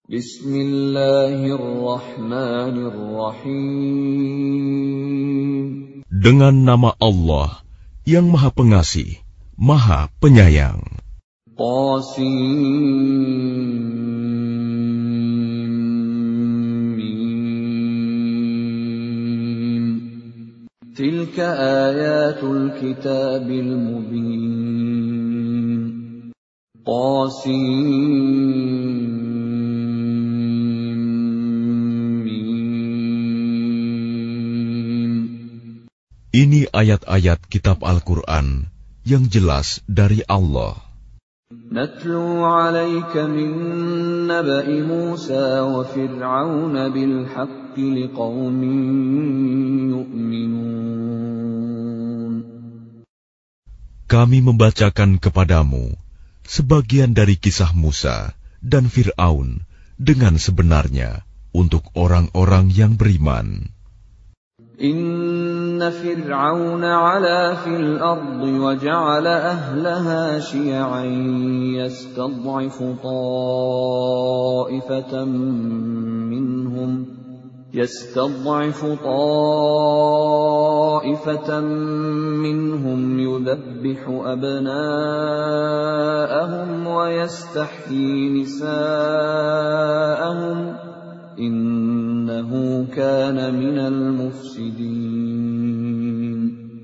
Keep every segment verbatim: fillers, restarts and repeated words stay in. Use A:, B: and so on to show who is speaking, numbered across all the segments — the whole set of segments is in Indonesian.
A: Bismillahirrahmanirrahim.
B: Dengan nama Allah yang Maha Pengasih, Maha Penyayang.
A: Qasim. Tilka ayatul kitabil mubin. Qasim.
B: Ini ayat-ayat kitab Al-Quran yang jelas dari Allah.
A: Natlu 'alaika min naba'i Musa wa Fir'aun bil haqqi liqaumin yu'minun.
B: Kami membacakan kepadamu sebagian dari kisah Musa dan Fir'aun dengan sebenarnya untuk orang-orang yang beriman.
A: Inna Fir'aun 'ala fil ardi wa ja'ala ahlaha syi'an yastad'ifu ta'ifatan minhum yastad'ifu ta'ifatan minhum yudhabbihu abna'ahum wa yastahyi nisa'ahum Innahu kana minal mufsidin.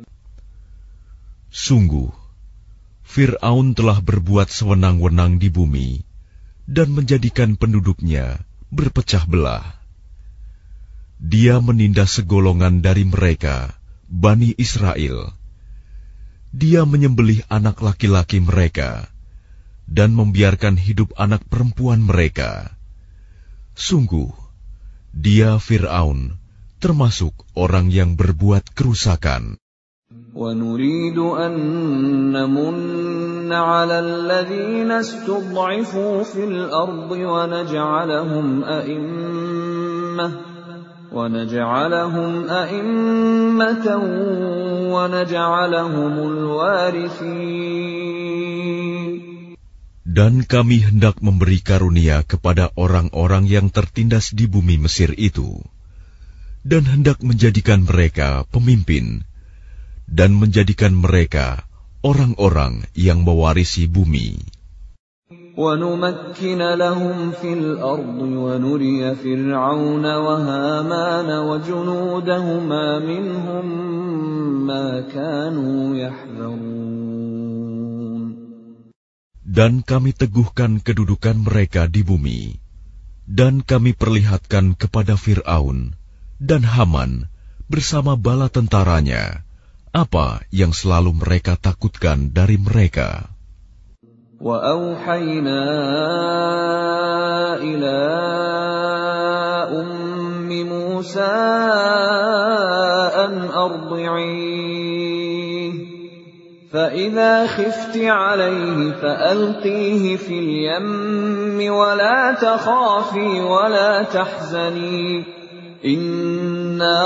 B: Sungguh, Fir'aun telah berbuat sewenang-wenang di bumi dan menjadikan penduduknya berpecah belah. Dia menindas segolongan dari mereka, Bani Israel. Dia menyembelih anak laki-laki mereka dan membiarkan hidup anak perempuan mereka. Sungguh, dia Fir'aun termasuk orang yang berbuat kerusakan.
A: وَنُرِيدُ أَن نَّمُنَّ عَلَى الَّذِينَ اسْتُضْعِفُوا فِي الْأَرْضِ وَنَجْعَلَهُمْ أَئِمَّةً وَنَجْعَلَهُمْ أَئِمَّةً وَنَجْعَلَهُمُ الْوَارِثِينَ.
B: Dan kami hendak memberi karunia kepada orang-orang yang tertindas di bumi Mesir itu, dan hendak menjadikan mereka pemimpin, dan menjadikan mereka orang-orang yang mewarisi bumi.
A: وَنُمَكِّنَ لَهُمْ فِي الْأَرْضِ وَنُرِيَ فِرْعَوْنَ وَهَامَانَ وَجُنُودَهُمَا مِنْهُمْ مَا كَانُوا يَحْذَرُونَ.
B: Dan kami teguhkan kedudukan mereka di bumi, dan kami perlihatkan kepada Fir'aun dan Haman bersama bala tentaranya apa yang selalu mereka takutkan dari mereka.
A: وَأَوْحَيْنَا إِلَىٰ أُمِّ مُوسَىٰ أَنْ أَرْضِعِيهِ فَإِذَا خِفْتِ عَلَيْهِ فَأَلْقِيهِ فِي الْيَمِّ وَلَا تَخَافِي وَلَا تَحْزَنِي إِنَّا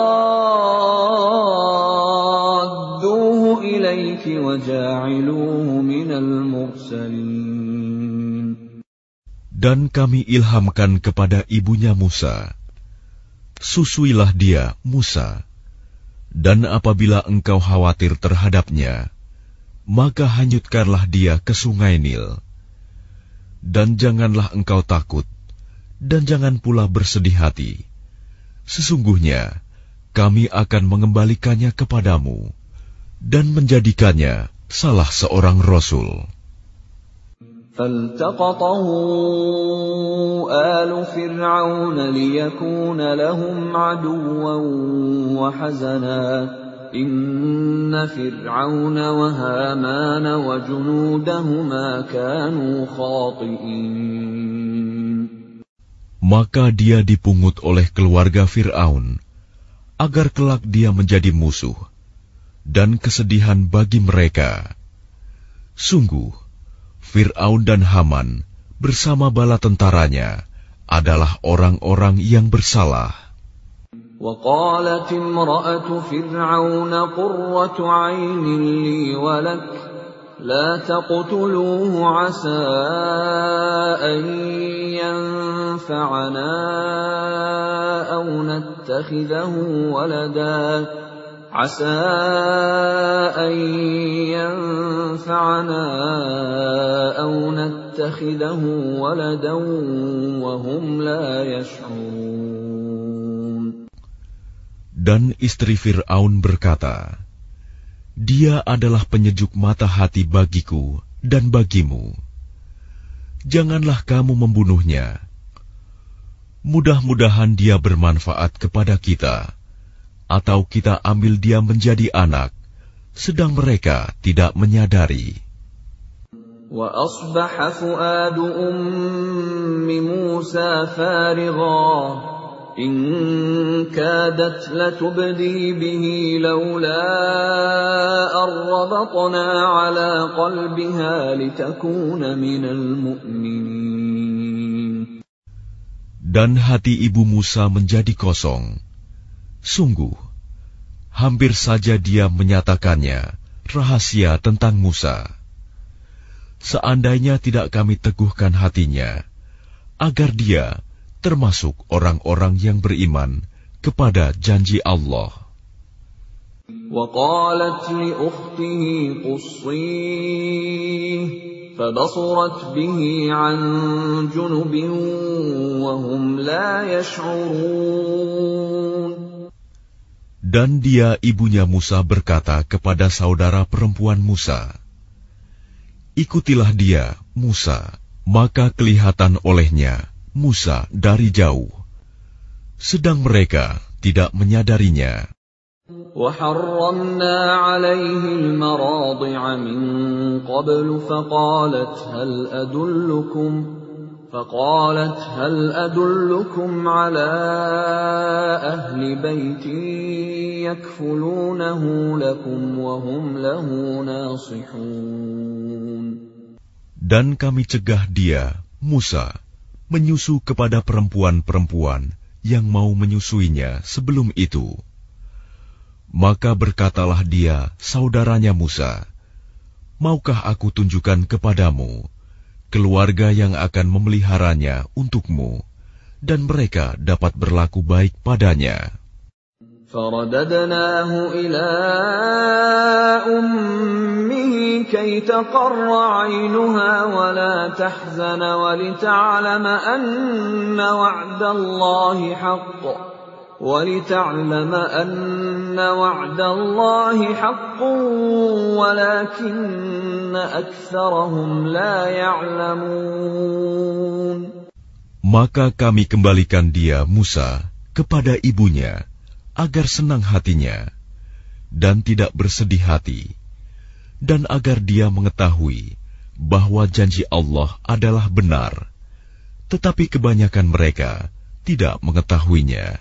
A: رَادُّوهُ إِلَيْكِ وَجَاعِلُوهُ مِنَ الْمُرْسَلِينَ.
B: Dan kami ilhamkan kepada ibunya Musa, susuilah dia, Musa, dan apabila engkau khawatir terhadapnya, maka hanyutkanlah dia ke sungai Nil. Dan janganlah engkau takut, dan jangan pula bersedih hati. Sesungguhnya, kami akan mengembalikannya kepadamu, dan menjadikannya salah seorang Rasul.
A: فَالْتَقَطَهُ آلُ فِرْعَوْنَ لِيَكُونَ لَهُمْ عَدُوًّا وَحَزَنًا إِنَّ فِرْعَوْنَ وَهَامَانَ وَجُنُودَهُمَا كَانُوا خَاطِئِينَ.
B: Maka dia dipungut oleh keluarga Fir'aun, agar kelak dia menjadi musuh, dan kesedihan bagi mereka. Sungguh, Fir'aun dan Haman bersama bala tentaranya adalah orang-orang yang bersalah.
A: وَقَالَتِ امْرَأَةُ فِرْعَوْنَ قُرَّةُ عَيْنٍ لِّي وَلَكَ لَا تَقْتُلُوهُ عَسَىٰ أَن ينفعنا أو نتخذه ولدا عسى أن ينفعنا أو نتخذه ولدا وهم لا يشعرون.
B: Dan istri Fir'aun berkata, Dia adalah penyejuk mata hati bagiku dan bagimu. Janganlah kamu membunuhnya. Mudah-mudahan dia bermanfaat kepada kita, atau kita ambil dia menjadi anak, sedang mereka tidak menyadari.
A: وَأَصْبَحَ فُؤَادُ أُمِّ مُوسَى فَارِغًا إِن كَادَتْ لَتُبْدِي بِهِ لَوْلَا أَن رَّبَطْنَا عَلَىٰ قَلْبِهَا لِتَكُونَ مِنَ الْمُؤْمِنِينَ.
B: Dan hati ibu Musa menjadi kosong. Sungguh, hampir saja dia menyatakannya rahasia tentang Musa. Seandainya tidak kami teguhkan hatinya, agar dia termasuk orang-orang yang beriman kepada janji Allah.
A: وَقَالَتْ لِأُخْتِهِ قُصِّيهِ فَبَصُرَتْ بِهِ عَنْ جُنُبٍ وَهُمْ لَا يَشْعُرُونَ.
B: Dan dia ibunya Musa berkata kepada saudara perempuan Musa, Ikutilah dia, Musa, maka kelihatan olehnya Musa dari jauh, sedang mereka tidak menyadarinya.
A: وَحَرَّمْنَا عَلَيْهِ الْمَرَاضِعَ مِنْ قَبْلُ فَقَالَتْ هَلْ أَدُلُّكُمْ فَقَالَتْ هَلْ أَدُلُّكُمْ عَلَى أَهْلِ بَيْتٍ يَكْفُلُونَهُ لَكُمْ وَهُمْ لَهُ نَاصِحُونَ.
B: Dan kami cegah dia, Musa, menyusu kepada perempuan-perempuan yang mau menyusuinya sebelum itu. Maka berkatalah dia, saudaranya Musa, Maukah aku tunjukkan kepadamu keluarga yang akan memeliharanya untukmu, dan mereka dapat berlaku baik padanya.
A: فَرَدَدْنَاهُ إِلَىٰ أُمِّهِ كَيْ تَقَرَّ عَيْنُهَا وَلَا تَحْزَنَ وَلِتَعْلَمَ أَنَّ وَعْدَ اللَّهِ حَقٌّ وَلِتَعْلَمَ أَنَّ وَعْدَ اللَّهِ حَقٌّ وَلَكِنَّ أَكْثَرَهُمْ لَا يَعْلَمُونَ.
B: Maka kami kembalikan dia, Musa, kepada ibunya, agar senang hatinya, dan tidak bersedih hati, dan agar dia mengetahui bahwa janji Allah adalah benar, tetapi kebanyakan mereka tidak mengetahuinya.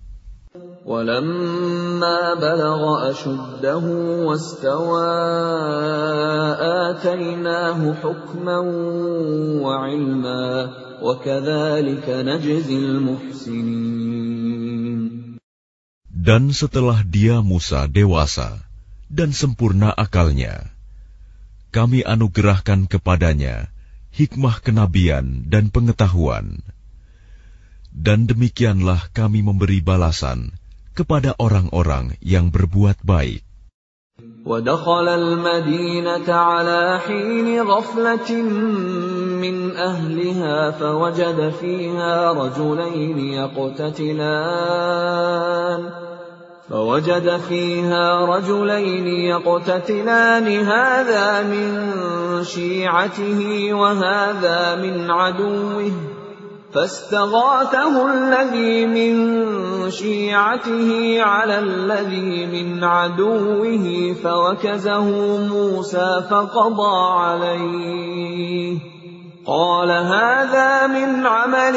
A: وَلَمَّا بَلَغَ أَشُدَّهُ وَاسْتَوَىٰ آتَيْنَاهُ حُكْمًا وَعِلْمًا وَكَذَٰلِكَ نَجْزِي الْمُحْسِنِينَ.
B: Dan setelah dia Musa dewasa dan sempurna akalnya, kami anugerahkan kepadanya hikmah kenabian dan pengetahuan. Dan demikianlah kami memberi balasan kepada orang-orang yang berbuat baik.
A: وَدَخَلَ الْمَدِينَةَ عَلَىٰ حِينِ غَفْلَةٍ مِّنْ أَهْلِهَا فَوَجَدَ فِيهَا رَجُلَيْنِ يَقْتَتِلَانِ فَوَجَدَ فِيهَا رَجُلَيْنِ يَقْتَتِلَانِ هَٰذَا مِن شِيعَتِهِ وَهَٰذَا مِنْ عَدُوِّهِ فَاسْتَغَاثَهُ الَّذِي مِن شِيعَتِهِ عَلَى الَّذِي مِنْ عَدُوِّهِ فَوَكَزَهُ مُوسَى فَقَضَىٰ عَلَيْهِ قَالَ هَٰذَا مِنْ عَمَلِ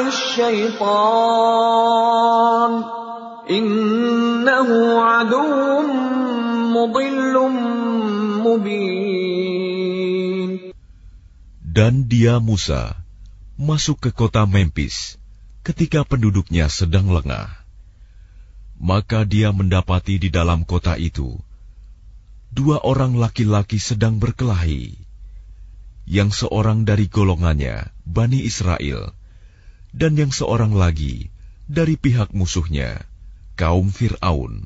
A: الشَّيْطَانِ إِنَّهُ عَدُوٌّ مُّضِلٌّ مُّبِينٌ.
B: Dan dia Musa masuk ke kota Memphis ketika penduduknya sedang lengah. Maka dia mendapati di dalam kota itu dua orang laki-laki sedang berkelahi, yang seorang dari golongannya, Bani Israel, dan yang seorang lagi dari pihak musuhnya, kaum Fir'aun.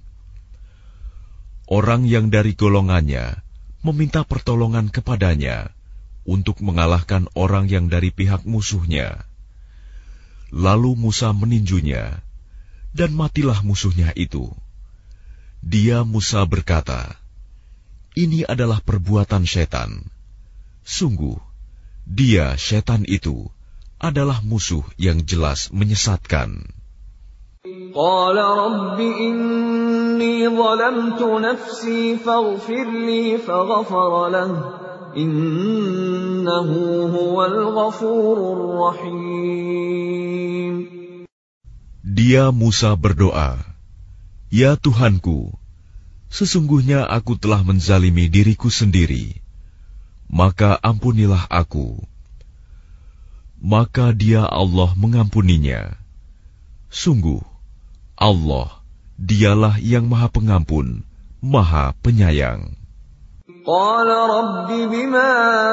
B: Orang yang dari golongannya meminta pertolongan kepadanya untuk mengalahkan orang yang dari pihak musuhnya. Lalu Musa meninjunya, dan matilah musuhnya itu. Dia Musa berkata, "Ini adalah perbuatan setan. Sungguh, dia setan itu adalah musuh yang jelas menyesatkan."
A: Qala rabbi inni zalamtu nafsi faghfir li faghfara lahu innahu huwal ghafurur rahim.
B: Dia Musa berdoa, "Ya Tuhanku, sesungguhnya aku telah menzalimi diriku sendiri, maka ampunilah aku." Maka dia Allah mengampuninya. Sungguh, Allah, dialah yang Maha Pengampun, Maha Penyayang.
A: Qala rabbi bima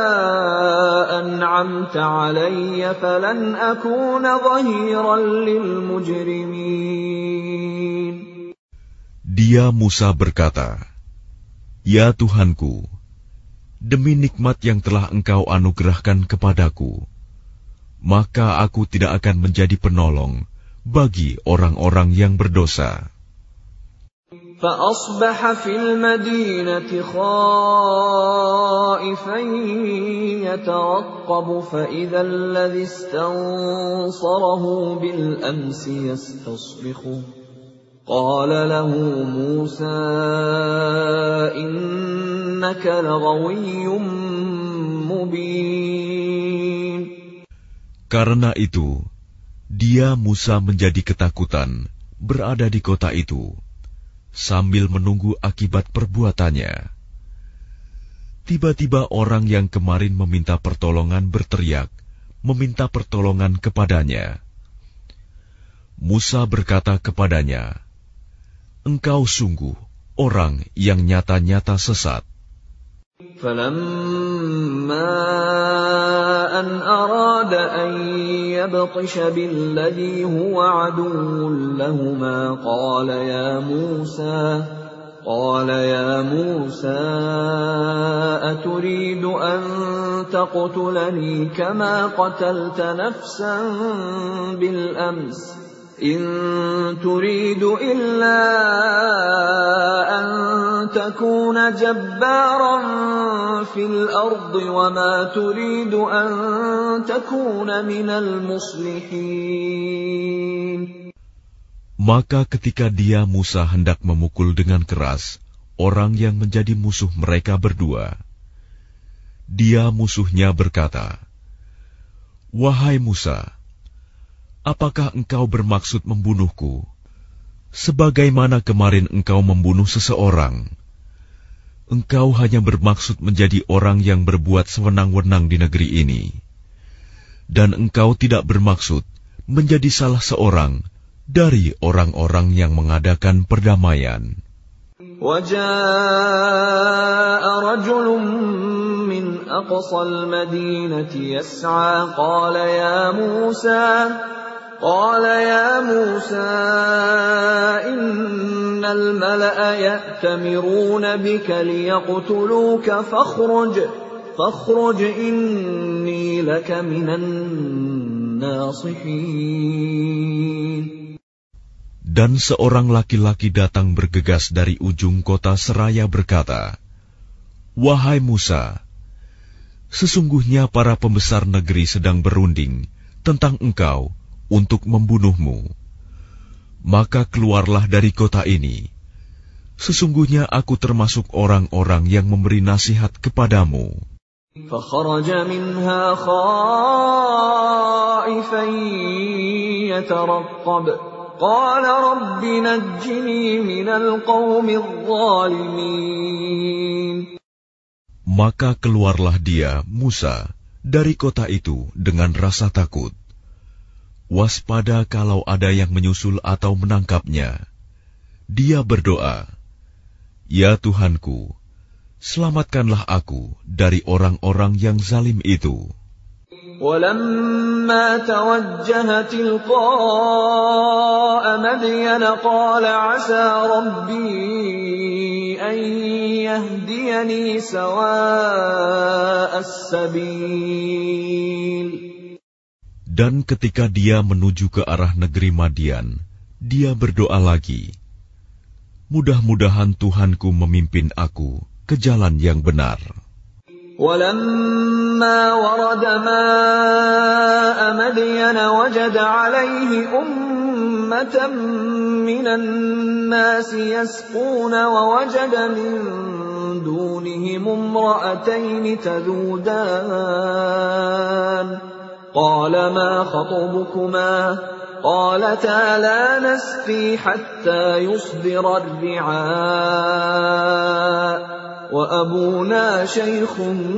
A: an'amta alayya falan akuna dhahiran lil mujrimin.
B: Dia Musa berkata, "Ya Tuhanku, demi nikmat yang telah Engkau anugerahkan kepadaku, maka aku tidak akan menjadi penolong bagi orang-orang yang berdosa."
A: فَأَصْبَحَ فِي الْمَدِينَةِ خَائِفًا يَتَرَقَّبُ فَإِذَا الَّذِي اسْتَنصَرَهُ بِالْأَمْسِ يَسْتَصْرِخُهُ قَالَ لَهُ مُوسَى إِنَّكَ لَغَوِيٌّ مُبِينٌ.
B: Karena itu, dia Musa menjadi ketakutan berada di kota itu, sambil menunggu akibat perbuatannya. Tiba-tiba orang yang kemarin meminta pertolongan berteriak, meminta pertolongan kepadanya. Musa berkata kepadanya, "Engkau sungguh orang yang nyata-nyata sesat."
A: فَلَمَّا أَنْ أَرَادَ أَنْ يَبْطِشَ بِالَّذِي هُوَ عَدُوٌّ لَهُمَا قَالَ يَا مُوسَى قَالَ يَا مُوسَى أَتُرِيدُ أَنْ تَقْتُلَنِي كَمَا قَتَلْتَ نَفْسًا بِالْأَمْسِ إِن تُرِيدُ إِلَّا أَن تَكُونَ جَبَّارًا فِي الْأَرْضِ وَمَا تُرِيدُ أَن تَكُونَ مِنَ الْمُصْلِحِينَ.
B: Maka ketika dia Musa hendak memukul dengan keras orang yang menjadi musuh mereka berdua, dia musuhnya berkata, "Wahai Musa, apakah engkau bermaksud membunuhku, sebagaimana kemarin engkau membunuh seseorang? Engkau hanya bermaksud menjadi orang yang berbuat sewenang-wenang di negeri ini, dan engkau tidak bermaksud menjadi salah seorang dari orang-orang yang mengadakan perdamaian."
A: وَجَاءَ رَجُلٌ مِّنْ أَقْصَى الْمَدِينَةِ يَسْعَىٰ قَالَ يَا مُوسَىٰ قال يا موسى إن الملأ يأتمرون بك ليقتلوك فاخرج فاخرج إني لك من الناصحين.
B: Dan seorang laki-laki datang bergegas dari ujung kota seraya berkata, "Wahai Musa, sesungguhnya para pembesar negeri sedang berunding tentang engkau untuk membunuhmu. Maka keluarlah dari kota ini. Sesungguhnya aku termasuk orang-orang yang memberi nasihat kepadamu."
A: فخرج منها خائفا يترقب قال رب نجني من القوم الظالمين.
B: Maka keluarlah dia, Musa, dari kota itu dengan rasa takut. Waspada kalau ada yang menyusul atau menangkapnya. Dia berdoa, "Ya Tuhanku, selamatkanlah aku dari orang-orang yang zalim itu."
A: ولما توجه تلقاء مدين قال عسى ربي أن يهديني سواء السبيل.
B: Dan ketika dia menuju ke arah negeri Madian, dia berdoa lagi, mudah-mudahan Tuhanku memimpin aku ke jalan yang benar.
A: وَلَمَّا وَرَدَ مَاءَ مَدْيَنَ وَجَدَ عَلَيْهِ أُمَّةً مِّنَ النَّاسِ يَسْقُونَ وَوَجَدَ مِن دُونِهِمُ امْرَأَتَيْنِ تَذُودَانِ قَالَ مَا خَطْبُكُمَا قَالَتَا لَا نَسْقِي حَتَّى يُصْدِرَ الرِّعَاءُ وَأَبُونَا شَيْخٌ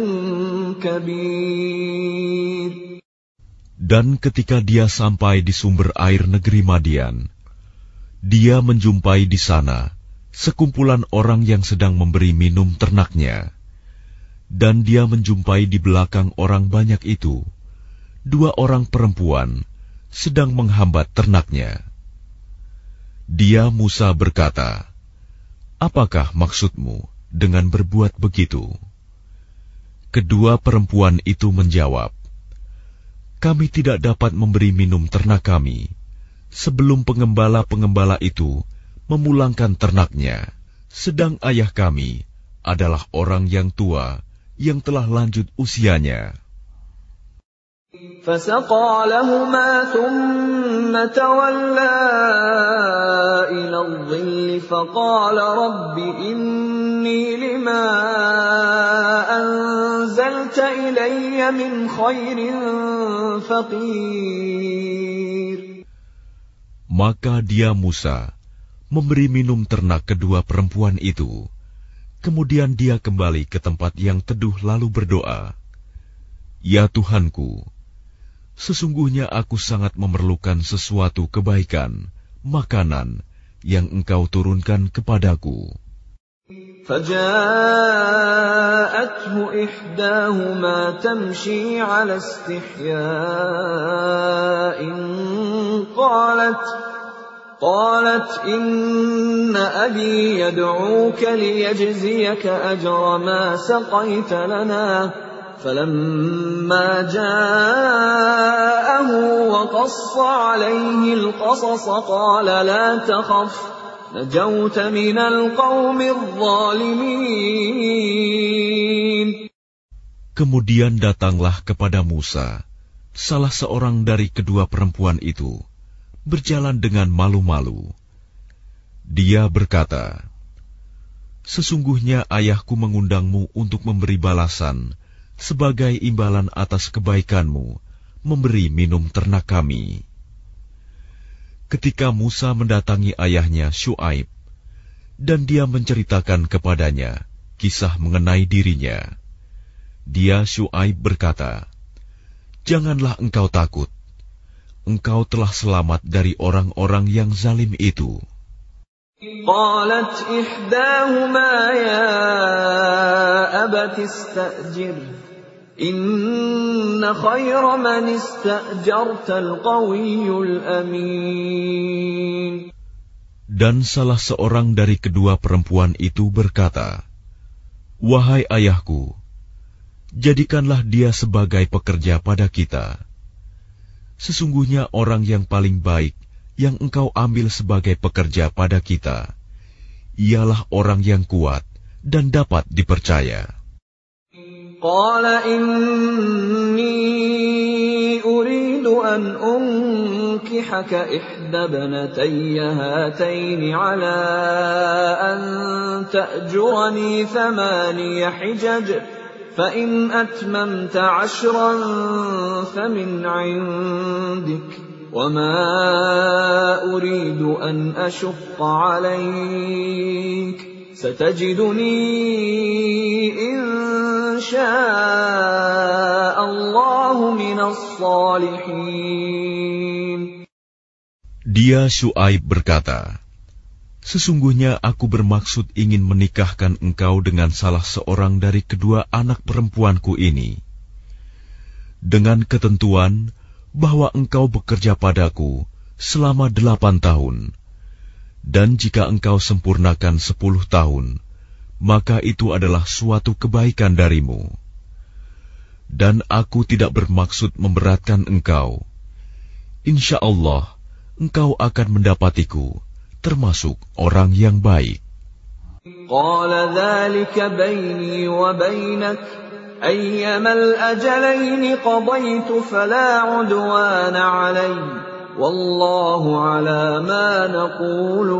A: كَبِيرٌ.
B: Dan ketika dia sampai di sumber air negeri Madian, dia menjumpai di sana sekumpulan orang yang sedang memberi minum ternaknya. Dan dia menjumpai di belakang orang banyak itu dua orang perempuan sedang menghambat ternaknya. Dia Musa berkata, "Apakah maksudmu dengan berbuat begitu?" Kedua perempuan itu menjawab, "Kami tidak dapat memberi minum ternak kami sebelum pengembala-pengembala itu memulangkan ternaknya, sedang ayah kami adalah orang yang tua yang telah lanjut usianya."
A: فَسَقَى لَهُمَا ثُمَّ تَوَلَّى إِلَى الظِّلِّ فَقَالَ رَبِّ إِنِّي لِمَا أَنزَلْتَ إِلَيَّ مِنْ خَيْرٍ فَقِيرٌ.
B: Maka dia Musa memberi minum ternak kedua perempuan itu. Kemudian dia kembali ke tempat yang teduh lalu berdoa, "Ya Tuhanku, sesungguhnya aku sangat memerlukan sesuatu kebaikan, makanan yang Engkau turunkan kepadaku."
A: فَجَاءَتْهُ إِحْدَاهُمَا تَمْشِي عَلَى اسْتِحْيَاءٍ قَالَتْ قَالَتْ إِنَّ أَبِي يَدْعُوكَ لِيَجْزِيَكَ أَجْرَ مَا سَقَيْتَ لَنَا فَلَمَّا جَاءَهُ وَقَصَّ عَلَيْهِ الْقَصَصَ قَالَ لَا تَخَفْ نَجَوْتَ مِنَ الْقَوْمِ الظَّالِمِينَ.
B: Kemudian datanglah kepada Musa salah seorang dari kedua perempuan itu, berjalan dengan malu-malu. Dia berkata, "Sesungguhnya ayahku mengundangmu untuk memberi balasan sebagai imbalan atas kebaikanmu memberi minum ternak kami." Ketika Musa mendatangi ayahnya Syuaib, dan dia menceritakan kepadanya kisah mengenai dirinya, dia Syuaib berkata, "Janganlah engkau takut, engkau telah selamat dari orang-orang yang zalim itu."
A: قالت إحداهما يا أبت استأجر إن خير من استأجرت القوي الأمين.
B: Dan salah seorang dari kedua perempuan itu berkata, "Wahai ayahku, jadikanlah dia sebagai pekerja pada kita. Sesungguhnya orang yang paling baik yang engkau ambil sebagai pekerja pada kita, ialah orang yang kuat dan dapat dipercaya."
A: Qala inni uridu an unkihaka ihda banatayya hataini ala an ta'jurani thamaniya hijaj fa in atmamta ashran famin 'indik وَمَا أُرِيدُ أَنْ أَشُقَّ عَلَيْكَ سَتَجِدُنِي إِنْ شَاءَ اللَّهُ مِنَ الصَّالِحِينَ.
B: Dia Syuaib berkata, "Sesungguhnya aku bermaksud ingin menikahkan engkau dengan salah seorang dari kedua anak perempuanku ini. dengan ketentuan bahwa engkau bekerja padaku selama delapan tahun, dan jika engkau sempurnakan sepuluh tahun, maka itu adalah suatu kebaikan darimu. Dan aku tidak bermaksud memberatkan engkau. Insya Allah, engkau akan mendapatiku termasuk orang yang baik.
A: Qala dzalika baini wa bainak ayyama al-ajalaini qadaytu fala 'udwana 'alayya wallahu 'ala ma naqulu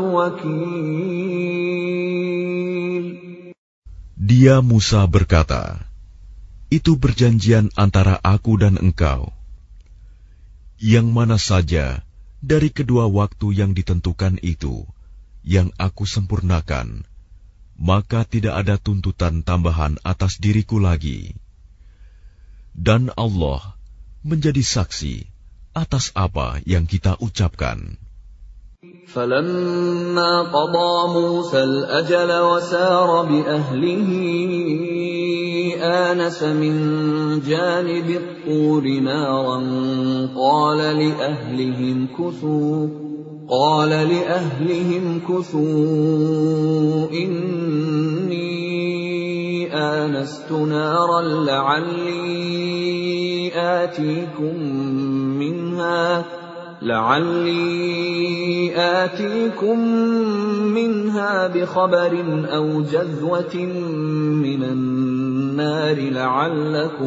A: wakil.
B: Dia Musa berkata, itu perjanjian antara aku dan engkau. Yang mana saja dari kedua waktu yang ditentukan itu yang aku sempurnakan, maka tidak ada tuntutan tambahan atas diriku lagi. Dan Allah menjadi saksi atas apa yang kita ucapkan.
A: فَلَمَّا قَضَى مُوسَى الْأَجَلَ وَسَارَ بِأَهْلِهِ آنَسَ مِنْ جَانِبِ الطُّورِ نَارًا قَالَ لِأَهْلِهِ امْكُثُوا قال لأهلهم كثوا إني آنست نارا لعلي آتيكم منها لعلي آتيكم منها بخبر أو جذوة من النار لعلكم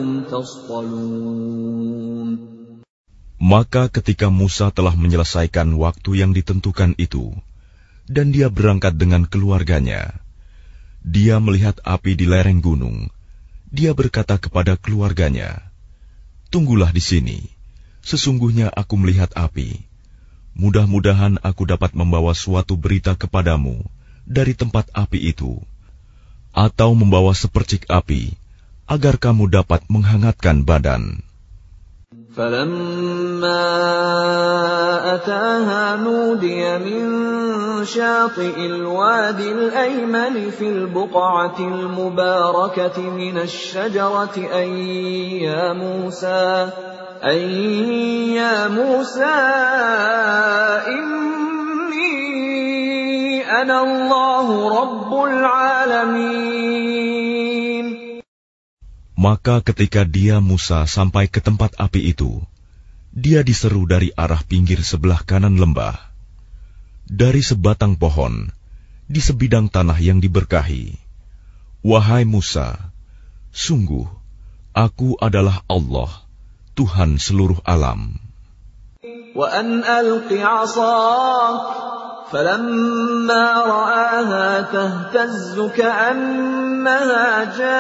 A: تصطلون.
B: Maka ketika Musa telah menyelesaikan waktu yang ditentukan itu, dan dia berangkat dengan keluarganya, dia melihat api di lereng gunung. Dia berkata kepada keluarganya, "Tunggulah di sini, sesungguhnya aku melihat api. Mudah-mudahan aku dapat membawa suatu berita kepadamu dari tempat api itu, atau membawa sepercik api, agar kamu dapat menghangatkan badan."
A: فَلَمَّا أَتَاهَا نُودِيَ مِن شَاطِئِ الْوَادِ الْأَيْمَنِ فِي الْبُقْعَةِ الْمُبَارَكَةِ مِنَ الشَّجَرَةِ أَن يَا مُوسَىٰ أَن يَا مُوسَىٰ إِنِّي أَنَا اللَّهُ رَبُّ الْعَالَمِينَ.
B: Maka ketika dia Musa sampai ke tempat api itu, dia diseru dari arah pinggir sebelah kanan lembah, dari sebatang pohon, di sebidang tanah yang diberkahi. Wahai Musa, sungguh, aku adalah Allah, Tuhan seluruh alam.
A: وَأَنْ أَلْقِ عَصَاكَ فَلَمَّا رَآهَا تَهْتَزُّ كَأَنَّهَا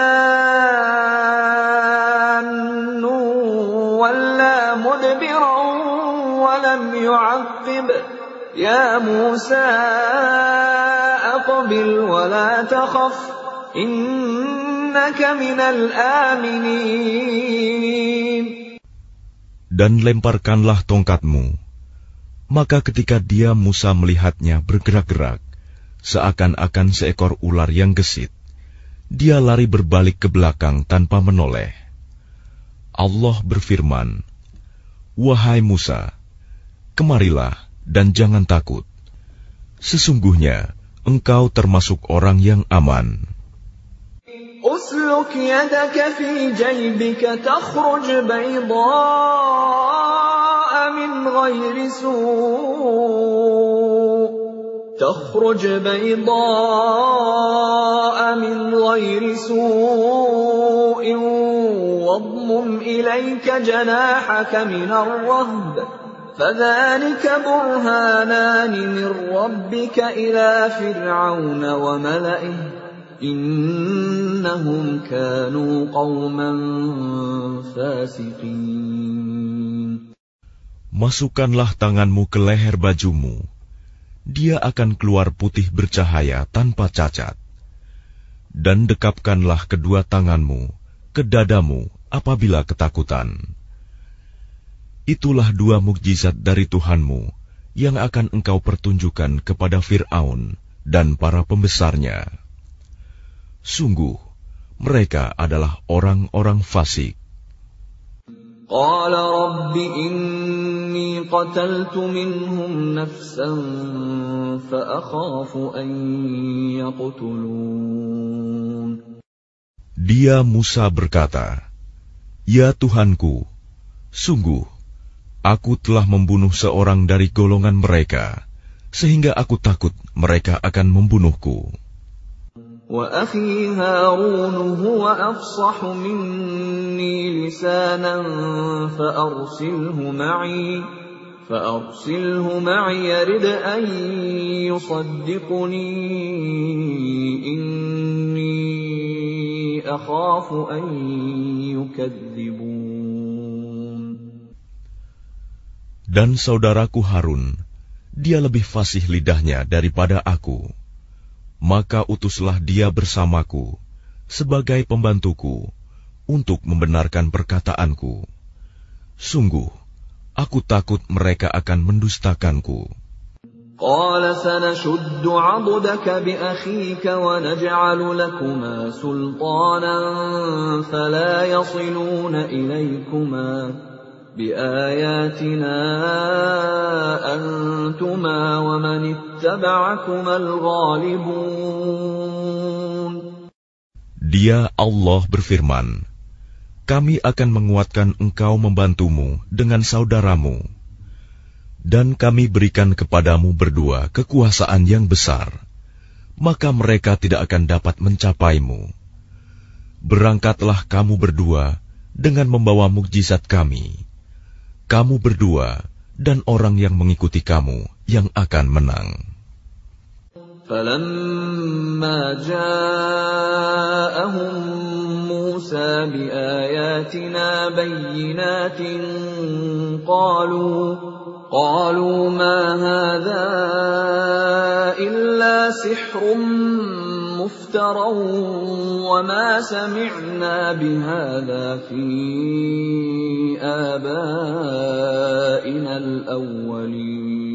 A: جَانٌّ وَلَّىٰ مُدْبِرًا وَلَمْ يُعَقِّبْ يَا مُوسَىٰ أَقْبِلْ وَلَا تَخَفْ إِنَّكَ مِنَ الْآمِنِينَ.
B: Dan lemparkanlah tongkatmu. Maka ketika dia Musa melihatnya bergerak-gerak, seakan-akan seekor ular yang gesit, dia lari berbalik ke belakang tanpa menoleh. Allah berfirman, "Wahai Musa, kemarilah dan jangan takut. Sesungguhnya engkau termasuk orang yang aman."
A: أسلك يدك في جيبك تخرج بيضاء من غير سوء تخرج بيضاء من غير سوء واضمم إليك جناحك من الرهب فذلك برهانان من ربك إلى فرعون وملئه إنهم كانوا قوما فاسقين.
B: Masukkanlah tanganmu ke leher bajumu, dia akan keluar putih bercahaya tanpa cacat. Dan dekapkanlah kedua tanganmu ke dadamu apabila ketakutan. Itulah dua mukjizat dari Tuhanmu yang akan engkau pertunjukkan kepada Fir'aun dan para pembesarnya. Sungguh, mereka adalah orang-orang fasik.
A: قال رب إني قتلت منهم نفسا فأخاف أن يقتلون.
B: Dia Musa berkata, Ya Tuhanku, sungguh, aku telah membunuh seorang dari golongan mereka, sehingga aku takut mereka akan membunuhku.
A: وأخي هارون هو أفصح مني لسانا فأرسله معي فأرسله معي يرد أن يصدقني إني أخاف أن يكذبون.
B: Dan saudaraku Harun, dia lebih fasih lidahnya daripada aku. Maka utuslah dia bersamaku sebagai pembantuku untuk membenarkan perkataanku. Sungguh, aku takut mereka akan mendustakanku.
A: قال سنشد عضدك بأخيك ونجعل لكما سلطانا فلا يصلون إليكما بآياتنا أنتما ومن اتبعكما الغالبون.
B: Dia Allah berfirman, kami akan menguatkan engkau membantumu dengan saudaramu, dan kami berikan kepadamu berdua kekuasaan yang besar, maka mereka tidak akan dapat mencapaimu. Berangkatlah kamu berdua dengan membawa mukjizat kami. Kamu berdua dan orang yang mengikuti kamu yang akan menang.
A: فَلَمَّا جَاءَهُم مُوسَى بِآيَاتِنَا بَيِّنَاتٍ قَالُوا قَالُوا مَا هَذَا إِلَّا سِحْرٌ مُفْتَرًى وَمَا سَمِعْنَا بِهَذَا فِي آبَائِنَا الْأَوَّلِينَ.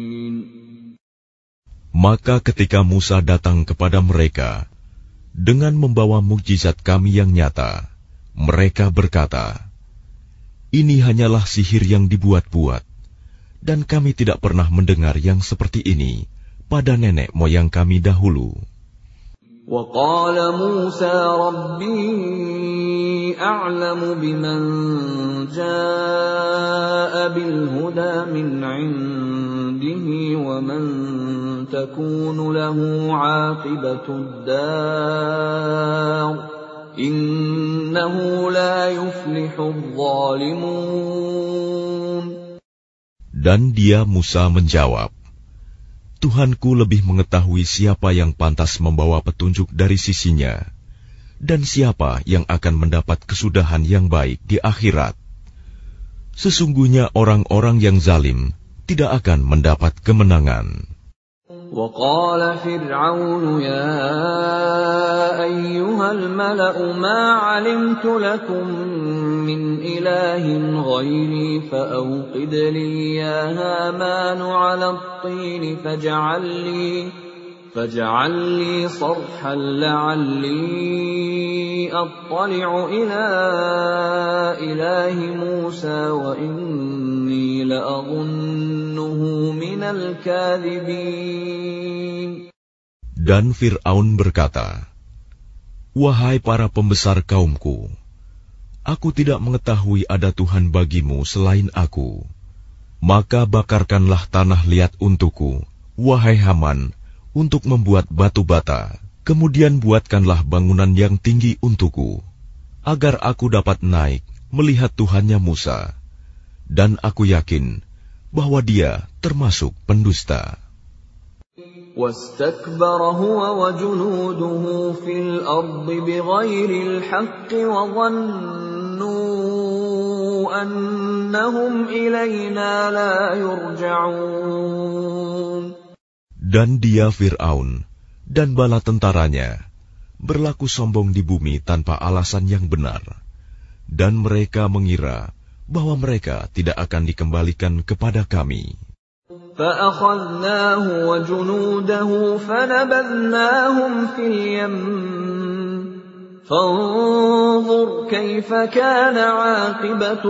B: Maka ketika Musa datang kepada mereka dengan membawa mukjizat kami yang nyata, mereka berkata, ini hanyalah sihir yang dibuat-buat, dan kami tidak pernah mendengar yang seperti ini pada nenek moyang kami dahulu.
A: وَقَالَ مُوسَى رَبِّي أَعْلَمُ بِمَنْ جَاءَ بِالْهُدَى مِنْ عِنْدِهِ وَمَنْ تَكُونُ لَهُ عَاقِبَةُ الدَّارِ إِنَّهُ لَا يُفْلِحُ الظَّالِمُونَ.
B: Dan dia Musa menjawab, Tuhanku lebih mengetahui siapa yang pantas membawa petunjuk dari sisinya, dan siapa yang akan mendapat kesudahan yang baik di akhirat. Sesungguhnya orang-orang yang zalim tidak akan mendapat kemenangan.
A: وَقَالَ فِرْعَوْنُ يَا أَيُّهَا الْمَلَأُ مَا عَلِمْتُ لَكُمْ مِنْ إِلَٰهٍ غَيْرِي فَأَوْقِدْ لِي يَا هَامَانُ عَلَى الطِّينِ فَاجْعَل لِّي فَاجْعَل لِّي صَرْحًا لَّعَلِّي أَطَّلِعُ إِلَىٰ إِلَٰهِ مُوسَىٰ وَإِنِّي لَأَظُنُّهُ مِنَ الْكَاذِبِينَ.
B: Dan Fir'aun berkata, Wahai para pembesar kaumku, aku tidak mengetahui ada Tuhan bagimu selain aku. Maka bakarkanlah tanah liat untukku, wahai Haman, untuk membuat batu bata. Kemudian buatkanlah bangunan yang tinggi untukku, agar aku dapat naik melihat Tuhannya Musa. Dan aku yakin bahwa dia termasuk pendusta.
A: وَاسْتَكْبَرَ هُوَ وَجُنُودُهُ فِي الْأَرْضِ بِغَيْرِ الْحَقِّ وَظَنُّوا أَنَّهُمْ إِلَيْنَا لَا يُرْجَعُونَ.
B: Dan dia Fir'aun dan bala tentaranya berlaku sombong di bumi tanpa alasan yang benar, dan mereka mengira bahwa mereka tidak akan dikembalikan kepada kami.
A: فَأَخَذْنَاهُ وَجُنُودَهُ فَنَبَذْنَاهُمْ فِي الْيَمِّ فانظر كيف كان عاقبة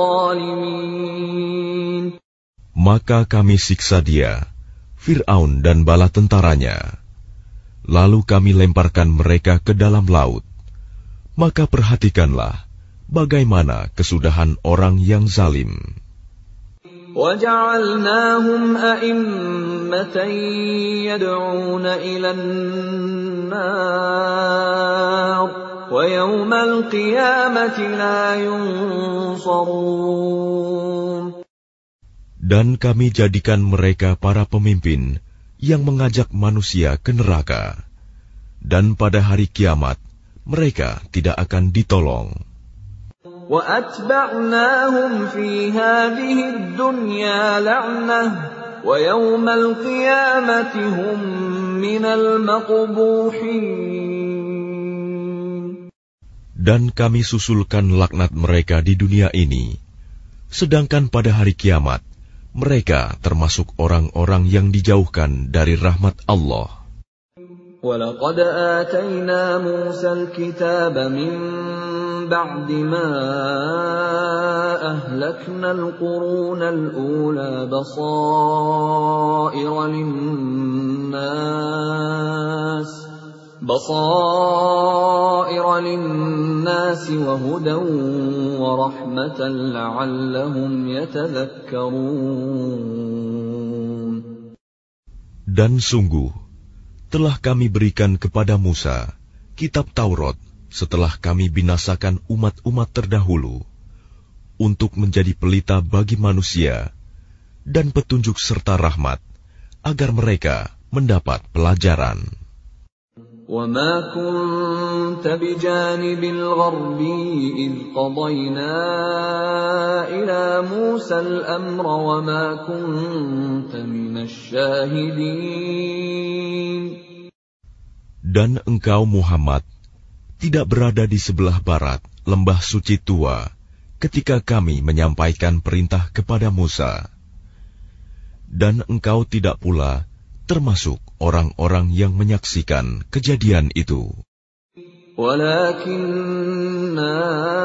A: الظالمين.
B: Maka kami siksa dia, Fir'aun dan bala tentaranya. Lalu kami lemparkan mereka ke dalam laut. Maka perhatikanlah bagaimana kesudahan orang yang zalim.
A: وَجَعَلْنَاهُمْ أَئِمَّةً يَدْعُونَ إِلَى النَّارِ وَيَوْمَ الْقِيَامَةِ لَا يُنصَرُونَ.
B: Dan kami jadikan mereka para pemimpin yang mengajak manusia ke neraka. Dan pada hari kiamat, mereka tidak akan ditolong.
A: وَأَتْبَعْنَاهُمْ فِي هَذِهِ الدُّنْيَا لَعْنَةً وَيَوْمَ الْقِيَامَةِ هُمْ مِنَ الْمَقْبُوحِينَ.
B: Dan kami susulkan laknat mereka di dunia ini, sedangkan pada hari kiamat, mereka termasuk orang-orang yang dijauhkan dari rahmat Allah.
A: وَلَقَدْ آتَيْنَا مُوسَى الْكِتَابَ مِنْ بَعْدِ مَا أَهْلَكْنَا الْقُرُونَ الْأُولَى بَصَائِرَ لِلنَّاسِ بَصَائِرَ لِلنَّاسِ وَهُدًى وَرَحْمَةً لَعَلَّهُمْ يَتَذَكَّرُونَ.
B: Dan sungguh telah kami berikan kepada Musa kitab Taurat setelah kami binasakan umat-umat terdahulu, untuk menjadi pelita bagi manusia dan petunjuk serta rahmat, agar mereka mendapat pelajaran.
A: وَمَا كُنْتَ بِجَانِبِ الْغَرْبِيِّ إِذْ قَضَيْنَا إِلَى مُوسَى الْأَمْرَ وَمَا كُنْتَ مِنَ الشَّاهِدِينَ.
B: Dan engkau Muhammad tidak berada di sebelah barat lembah suci tua ketika kami menyampaikan perintah kepada Musa. Dan engkau tidak pula termasuk orang-orang yang menyaksikan kejadian itu.
A: وَلَكِنَّا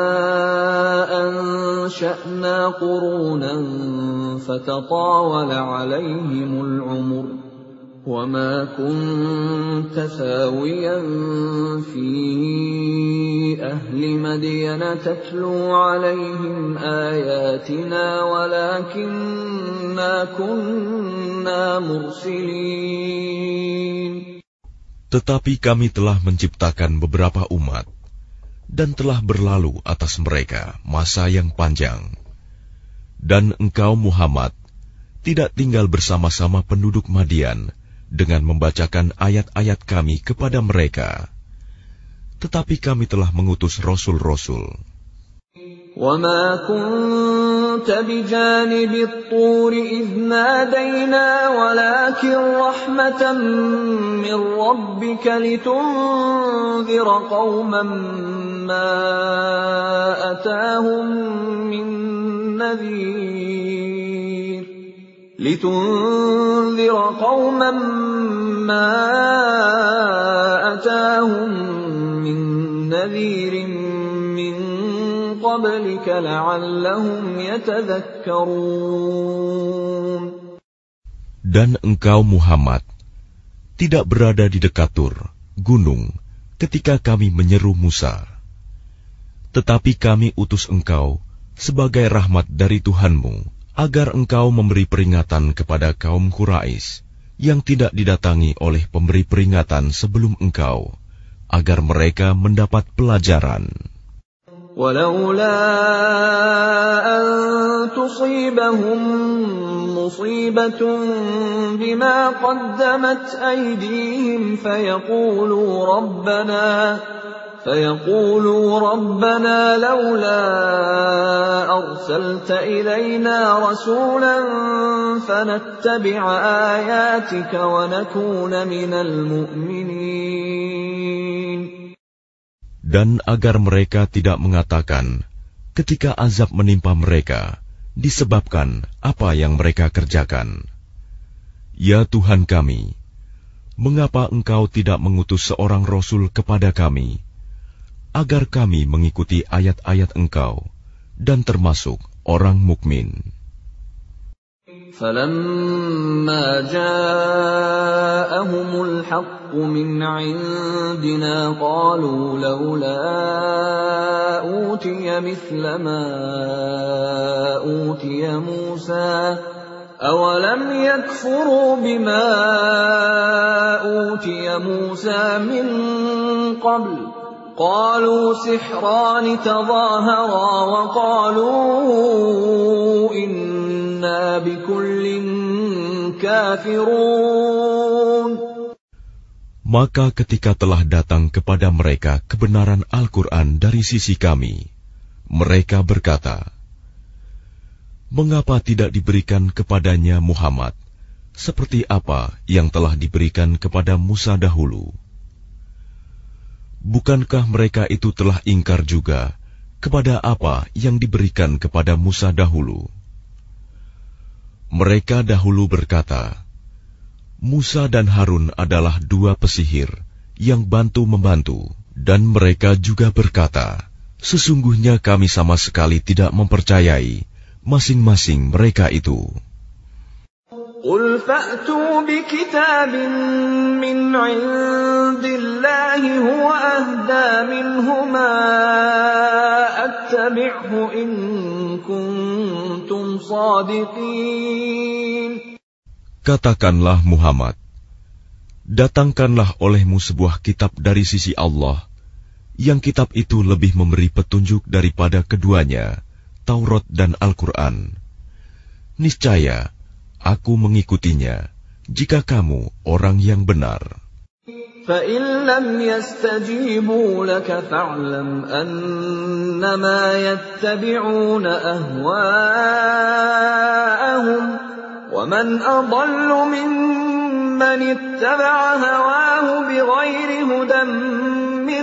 A: أَنشَأْنَا قُرُونًا فَتَطَاوَلَ عَلَيْهِمُ الْعُمُرُ وَمَا كُنْتَ ثَاوِيًا فِي أَهْلِ مَدْيَنَ تَتْلُو عَلَيْهِمْ آيَاتِنَا وَلَكِنَّا كُنَّا مُرْسِلِينَ.
B: Tetapi kami telah menciptakan beberapa umat, dan telah berlalu atas mereka masa yang panjang. Dan engkau Muhammad tidak tinggal bersama-sama penduduk Madian dengan membacakan ayat-ayat kami kepada mereka. Tetapi kami telah mengutus rasul-rasul.
A: وَمَا كُنْتَ بِجَانِبِ الطُّورِ إِذْ نَادَيْنَا وَلَكِنْ رَحْمَةً مِّن رَّبِّكَ لِتُنذِرَ قَوْمًا مَّا أَتَاهُم مِّن نَّذِيرٍ لِتُنذِرَ قَوْمًا مَّا أَتَاهُم مِّن نَّذِيرٍ مِّن قَبْلِكَ لَعَلَّهُمْ يَتَذَكَّرُونَ.
B: Dan engkau Muhammad tidak berada di dekat Tur, gunung, ketika kami menyeru Musa. Tetapi kami utus engkau sebagai rahmat dari Tuhanmu, agar engkau memberi peringatan kepada kaum Quraisy yang tidak didatangi oleh pemberi peringatan sebelum engkau, agar mereka mendapat pelajaran.
A: وَلَوْلَا أَن تُصِيبَهُم مُّصِيبَةٌ بِمَا قَدَّمَتْ أَيْدِيهِمْ فَيَقُولُوا رَبَّنَا فَيَقُولُوا رَبَّنَا لَوْلَا أَرْسَلْتَ إِلَيْنَا رَسُولًا فَنَتَّبِعَ آيَاتِكَ وَنَكُونَ مِنَ الْمُؤْمِنِينَ.
B: Dan agar mereka tidak mengatakan ketika azab menimpa mereka disebabkan apa yang mereka kerjakan, "Ya Tuhan kami, mengapa Engkau tidak mengutus seorang Rasul kepada kami, agar kami mengikuti ayat-ayat Engkau dan termasuk orang mukmin.
A: فَلَمَّا جَاءَهُمُ الْحَقُّ مِنْ عِنْدِنَا قَالُوا لَوْلَا أُوتِيَ مِثْلَ مَا أُوتِيَ مُوسَى أَوَلَمْ يَكْفُرُوا بِمَا أُوتِيَ مُوسَى مِنْ قَبْلُ قَالُوا سِحْرَانِ تَظَاهَرَا وَقَالُوا إِنَّا بِكُلٍّ كَافِرُونَ.
B: Maka ketika telah datang kepada mereka kebenaran Al-Quran dari sisi kami, mereka berkata, mengapa tidak diberikan kepadanya Muhammad seperti apa yang telah diberikan kepada Musa dahulu? Bukankah mereka itu telah ingkar juga kepada apa yang diberikan kepada Musa dahulu? Mereka dahulu berkata, Musa dan Harun adalah dua pesihir yang bantu-membantu, dan mereka juga berkata, sesungguhnya kami sama sekali tidak mempercayai masing-masing mereka itu.
A: قُلْ فَأْتُوا بِكِتَابٍ مِّنْ عِندِ اللَّهِ هُوَ أَهْدَىٰ مِنْهُمَا أَتَّبِعْهُ إِن كُنتُمْ صَادِقِينَ.
B: Katakanlah Muhammad, datangkanlah olehmu sebuah kitab dari sisi Allah, yang kitab itu lebih memberi petunjuk daripada keduanya, Taurat dan Al-Quran. Niscaya aku mengikutinya, jika kamu orang yang benar.
A: فَإِن لَّمْ يَسْتَجِيبُوا لَكَ فَاعْلَمْ أَنَّمَا يَتَّبِعُونَ أَهْوَاءَهُمْ وَمَنْ أَضَلُّ مِمَّنِ اتَّبَعَ هَوَاهُ بِغَيْرِ هُدًى مِّنَ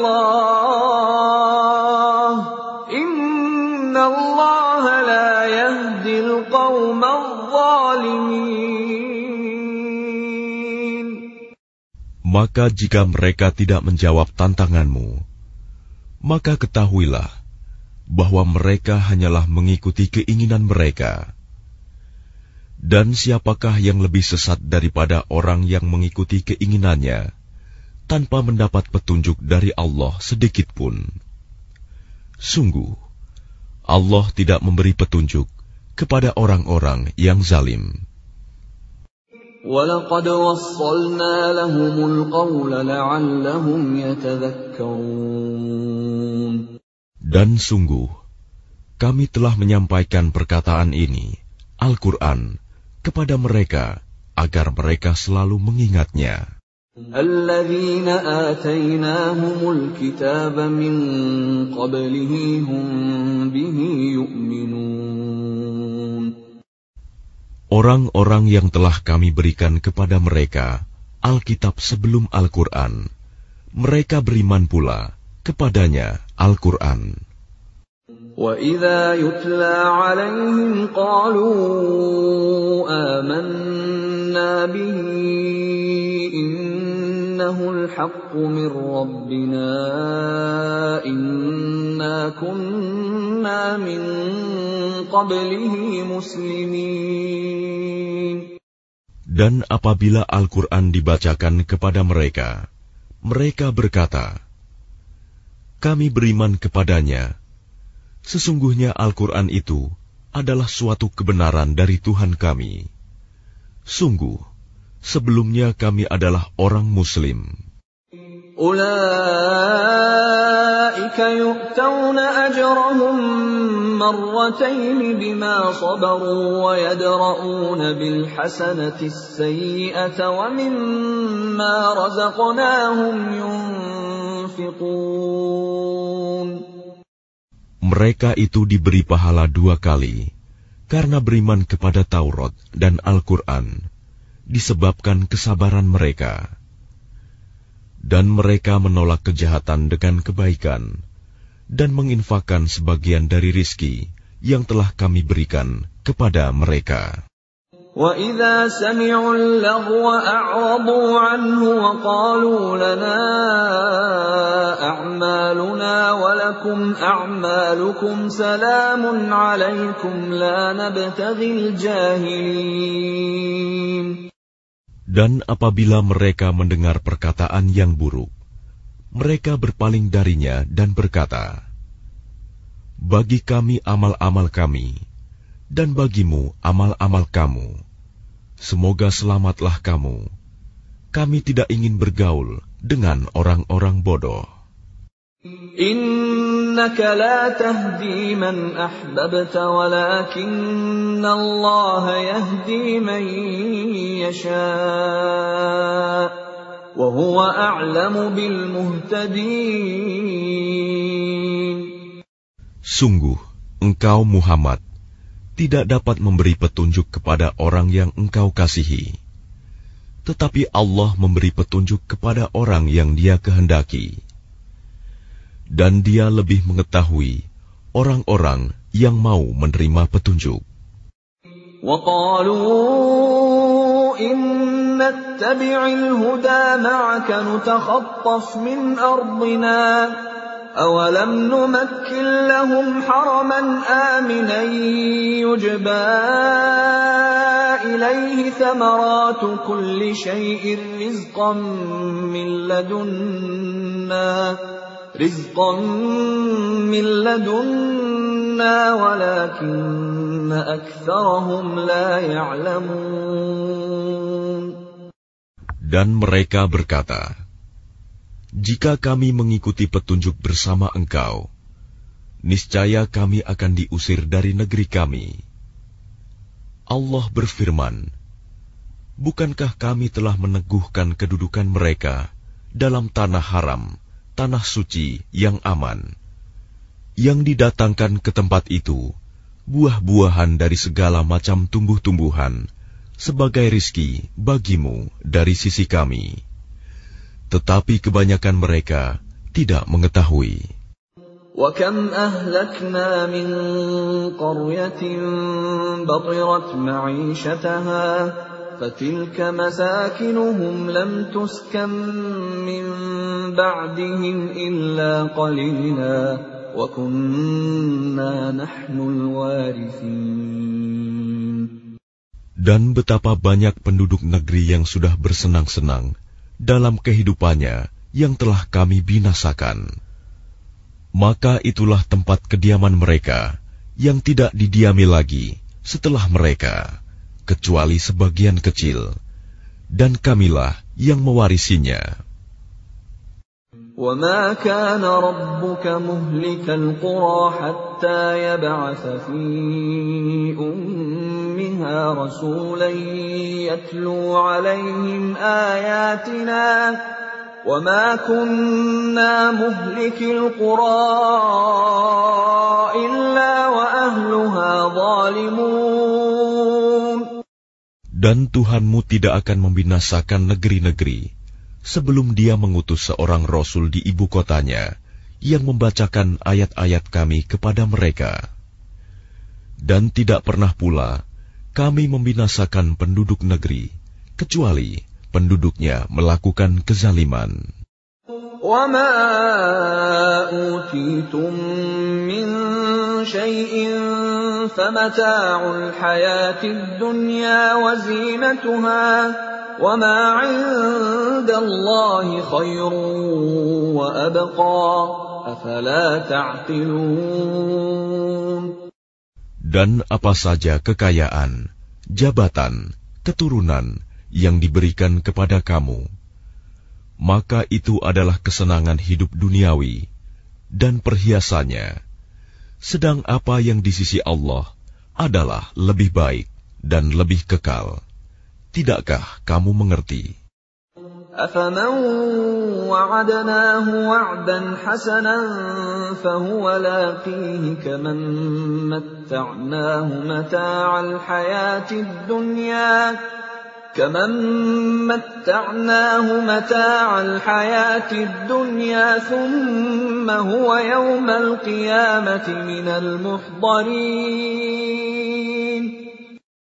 A: اللَّهِ إِنَّ اللَّهَ لَا يَهْدِي الْقَوْمَ الظَّالِمِينَ.
B: Maka jika mereka tidak menjawab tantanganmu, maka ketahuilah bahwa mereka hanyalah mengikuti keinginan mereka. Dan siapakah yang lebih sesat daripada orang yang mengikuti keinginannya tanpa mendapat petunjuk dari Allah sedikit pun? Sungguh, Allah tidak memberi petunjuk kepada orang-orang yang zalim.
A: وَلَقَدْ وَصَّلْنَا لَهُمُ الْقَوْلَ لَعَلَّهُمْ يَتَذَكَّرُونَ.
B: Dan sungguh, kami telah menyampaikan perkataan ini, Al-Quran, kepada mereka, agar mereka selalu mengingatnya.
A: الَّذِينَ آتَيْنَاهُمُ الْكِتَابَ مِنْ قَبْلِهِ هُمْ بِهِ يُؤْمِنُونَ.
B: Orang-orang yang telah kami berikan kepada mereka Alkitab sebelum Al-Quran, mereka beriman pula kepadanya Al-Quran.
A: وَإِذَا يُتْلَى عَلَيْهِمْ قَالُوا آمَنَّا بِهِ إِنَّهُ الْحَقُّ مِنْ رَبِّنَا إِنَّا كُنَّا مِنْ قَبْلِهِ مُسْلِمِينَ.
B: Dan apabila Al-Quran dibacakan kepada mereka, mereka berkata, kami beriman kepadanya. Sesungguhnya Al-Quran itu adalah suatu kebenaran dari Tuhan kami. Sungguh, sebelumnya kami adalah orang Muslim.
A: أُولَئِكَ يُؤْتَوْنَ أَجْرَهُمْ مَرَّتَيْنِ بِمَا صَبَرُوا وَيَدْرَءُونَ بِالْحَسَنَةِ السَّيِّئَةَ وَمِمَّا رَزَقْنَاهُمْ يُنْفِقُونَ.
B: Mereka itu diberi pahala dua kali, karena beriman kepada Taurat dan Al-Quran, disebabkan kesabaran mereka. Dan mereka menolak kejahatan dengan kebaikan, dan menginfakkan sebagian dari rizki yang telah kami berikan kepada mereka.
A: وَإِذَا سَمِعُوا اللَّغْوَ أَعْرَضُوا عَنْهُ وَقَالُوا لَنَا أَعْمَالُنَا وَلَكُمْ أَعْمَالُكُمْ سَلَامٌ عَلَيْكُمْ لَا نَبْتَغِي الْجَاهِلِينَ.
B: Dan apabila mereka mendengar perkataan yang buruk, mereka berpaling darinya dan berkata, bagi kami amal-amal kami, dan bagimu amal-amal kamu. Semoga selamatlah kamu. Kami tidak ingin bergaul dengan orang-orang bodoh.
A: Innaka la tahdi man ahbabta walakinna Allah yahdi man yasha' wa huwa a'lamu bil muhtadin.
B: Sungguh, engkau Muhammad tidak dapat memberi petunjuk kepada orang yang engkau kasihi. Tetapi Allah memberi petunjuk kepada orang yang Dia kehendaki. Dan Dia lebih mengetahui orang-orang yang mau menerima petunjuk.
A: وَقَالُوا إِن نَّتَّبِعِ الْهُدَى مَعَكَ نُتَخَطَّفْ مِنْ أَرْضِنَا أَوَلَمْ نُمَكِّنْ لَهُمْ حَرَمًا آمِنًا يُجْبَى إِلَيْهِ ثَمَرَاتُ كُلِّ شَيْءٍ رِزْقًا مِّن لَّدُنَّا رِزْقًا مِّن لَّدُنَّا وَلَكِنَّ أَكْثَرَهُمْ لَا يَعْلَمُونَ.
B: Dan mereka berkata, jika kami mengikuti petunjuk bersama engkau, niscaya kami akan diusir dari negeri kami. Allah berfirman, bukankah kami telah meneguhkan kedudukan mereka dalam tanah haram, tanah suci yang aman, yang didatangkan ke tempat itu buah-buahan dari segala macam tumbuh-tumbuhan sebagai rizki bagimu dari sisi kami. Tetapi kebanyakan mereka tidak mengetahui.
A: وَكَمْ أَهْلَكْنَا مِنْ قَرْيَةٍ بَطِرَتْ مَعِيشَتَهَا فَتِلْكَ مَسَاكِنُهُمْ لَمْ تُسْكَنْ مِنْ بَعْدِهِمْ إِلَّا قَلِيلًا وَكُنَّا نَحْنُ الْوَارِثِينَ.
B: Dan betapa banyak penduduk negeri yang sudah bersenang-senang dalam kehidupannya yang telah kami binasakan. Maka itulah tempat kediaman mereka yang tidak didiami lagi setelah mereka, kecuali sebagian kecil, dan kamilah yang mewarisinya.
A: وَمَا كَانَ رَبُّكَ مُهْلِكَ الْقُرَى حَتَّى يَبْعَثَ فِي أُمِّهَا رَسُولًا يَتْلُو عَلَيْهِمْ آيَاتِنَا وَمَا كُنَّا مُهْلِكِي الْقُرَى إِلَّا وَأَهْلُهَا ظَالِمُونَ.
B: Dan Tuhanmu tidak akan membinasakan negeri-negeri sebelum Dia mengutus seorang Rasul di ibu kotanya yang membacakan ayat-ayat kami kepada mereka. Dan tidak pernah pula kami membinasakan penduduk negeri, kecuali penduduknya melakukan kezaliman.
A: وَمَا أُوتِيتُم مِّن شَيْءٍ فَمَتَاعُ الْحَيَاةِ الدُّنْيَا وَزِينَتُهَا وَمَا عِندَ اللَّهِ خَيْرٌ وَأَبْقَى أَفَلَا تَعْقِلُونَ.
B: Dan apa saja kekayaan, jabatan, keturunan yang diberikan kepada kamu, maka itu adalah kesenangan hidup duniawi dan perhiasannya. Sedang apa yang di sisi Allah adalah lebih baik dan lebih kekal. Tidakkah kamu mengerti?
A: أَفَمَنْ وَعَدْنَاهُ وَعْدًا حَسَنًا فَهُوَ لَاقِيهِ كَمَنْ مَتَّعْنَاهُ مَتَاعَ الْحَيَاةِ الدُّنْيَا كَمَنْ مَتَّعْنَاهُ مَتَاعَ الْحَيَاةِ الدُّنْيَا ثُمَّ هُوَ يَوْمَ الْقِيَامَةِ مِنَ الْمُحْضَرِينَ.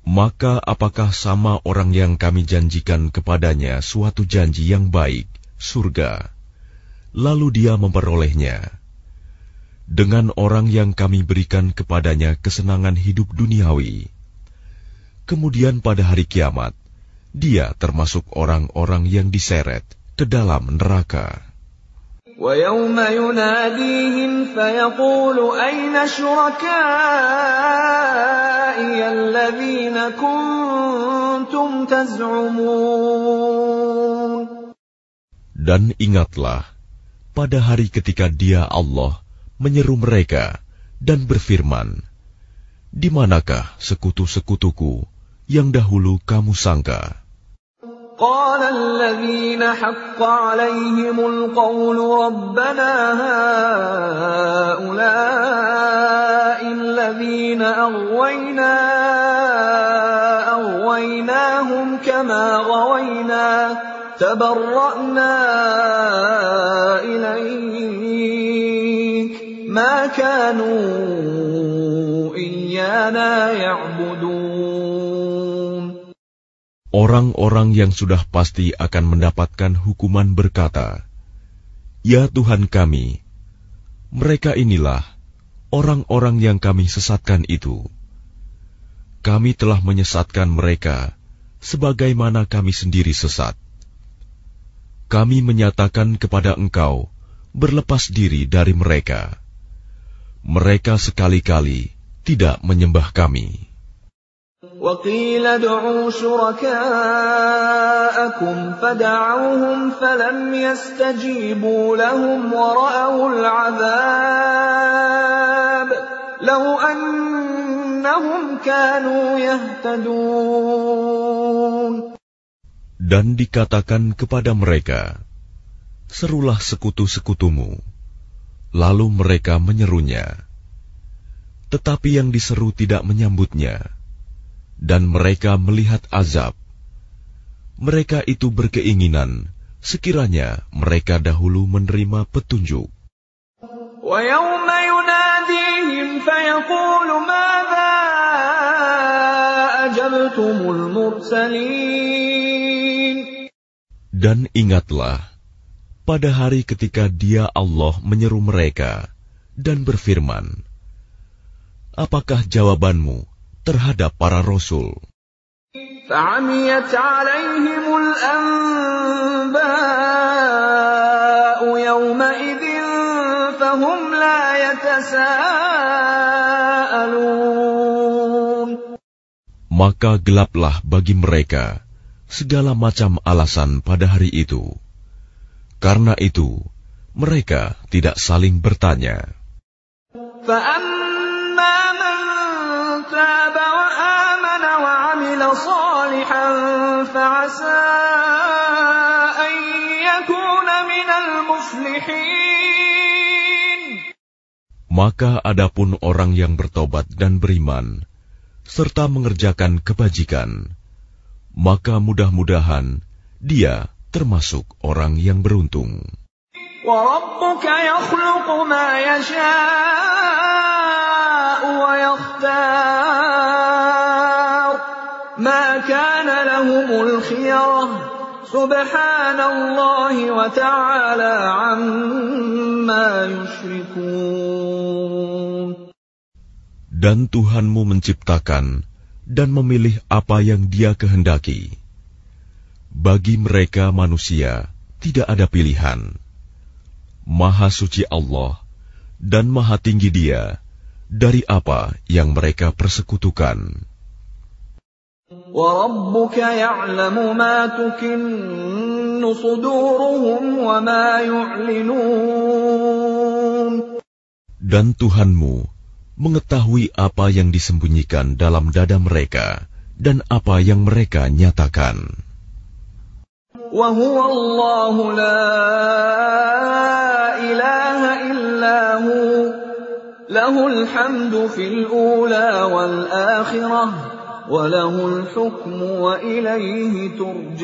B: Maka apakah sama orang yang kami janjikan kepadanya suatu janji yang baik, surga, lalu dia memperolehnya, dengan orang yang kami berikan kepadanya kesenangan hidup duniawi, kemudian pada hari kiamat, dia termasuk orang-orang yang diseret ke dalam neraka.
A: وَيَوْمَ يُنَادِيهِمْ فَيَقُولُ أَيْنَ شُرَكَائِيَ الَّذِينَ كُنتُمْ تَزْعُمُونَ.
B: Dan ingatlah, pada hari ketika Dia Allah menyeru mereka dan berfirman, di manakah sekutu-sekutuku yang dahulu kamu sangka?
A: قال الذين حق عليهم القول ربنا هؤلاء الذين أغوينا أغويناهم كما غوينا تبرأنا إليك ما كانوا إيانا يعبدون.
B: Orang-orang yang sudah pasti akan mendapatkan hukuman berkata, "Ya Tuhan kami, mereka inilah orang-orang yang kami sesatkan itu. Kami telah menyesatkan mereka sebagaimana kami sendiri sesat. Kami menyatakan kepada Engkau berlepas diri dari mereka. Mereka sekali-kali tidak menyembah kami."
A: وَقِيلَ ادْعُوا شُرَكَاءَكُمْ فَدَعَوْهُمْ فَلَمْ يَسْتَجِيبُوا لَهُمْ وَرَأَوُا الْعَذَابَ لَوْ أَنَّهُمْ كَانُوا يَهْتَدُونَ.
B: Dan dikatakan kepada mereka, serulah sekutu-sekutumu. Lalu mereka menyerunya. Tetapi yang diseru tidak menyambutnya. Dan mereka melihat azab. Mereka itu berkeinginan sekiranya mereka dahulu menerima petunjuk.
A: وَيَوْمَ يُنَادِيهِمْ فَيَقُولُ مَاذَا أَجَبْتُمُ الْمُرْسَلِينَ.
B: Dan ingatlah, pada hari ketika Dia Allah menyeru mereka dan berfirman, apakah jawabanmu terhadap para rasul?
A: فَعَمِيَتْ عَلَيْهِمُ الْأَنْبَاءُ يَوْمَئِذٍ فَهُمْ لَا يَتَسَاءَلُونَ.
B: Maka gelaplah bagi mereka segala macam alasan pada hari itu. Karena itu, mereka tidak saling bertanya.
A: فَأَمَّا مَنْ تَابَ وَآمَنَ وَعَمِلَ صَالِحًا فَعَسَىٰ أَن يَكُونَ مِنَ الْمُفْلِحِينَ.
B: Maka adapun orang yang bertobat dan beriman, serta mengerjakan kebajikan, maka mudah-mudahan dia termasuk orang yang beruntung.
A: وَرَبُّكَ يَخْلُقُ مَا يَشَاءُ وَيَخْتَارُ مَا كَانَ لَهُمُ الْخِيَرَةُ سُبْحَانَ اللَّهِ وَتَعَالَى عَمَّا يُشْرِكُونَ.
B: Dan Tuhanmu menciptakan dan memilih apa yang Dia kehendaki. Bagi mereka manusia tidak ada pilihan. Maha suci Allah dan maha tinggi Dia dari apa yang mereka persekutukan.
A: وَرَبُّكَ يَعْلَمُ مَا تُكِنُّ صُدُورُهُمْ وَمَا يُعْلِنُونَ.
B: Dan Tuhanmu mengetahui apa yang disembunyikan dalam dada mereka dan apa yang mereka nyatakan.
A: وَهُوَ اللَّهُ لَا إِلَٰهَ إِلَّا هُوَ لَهُ الْحَمْدُ فِي الْأُولَىٰ وَالْآخِرَةِ وَلَهُ الْحُكْمُ وَإِلَيْهِ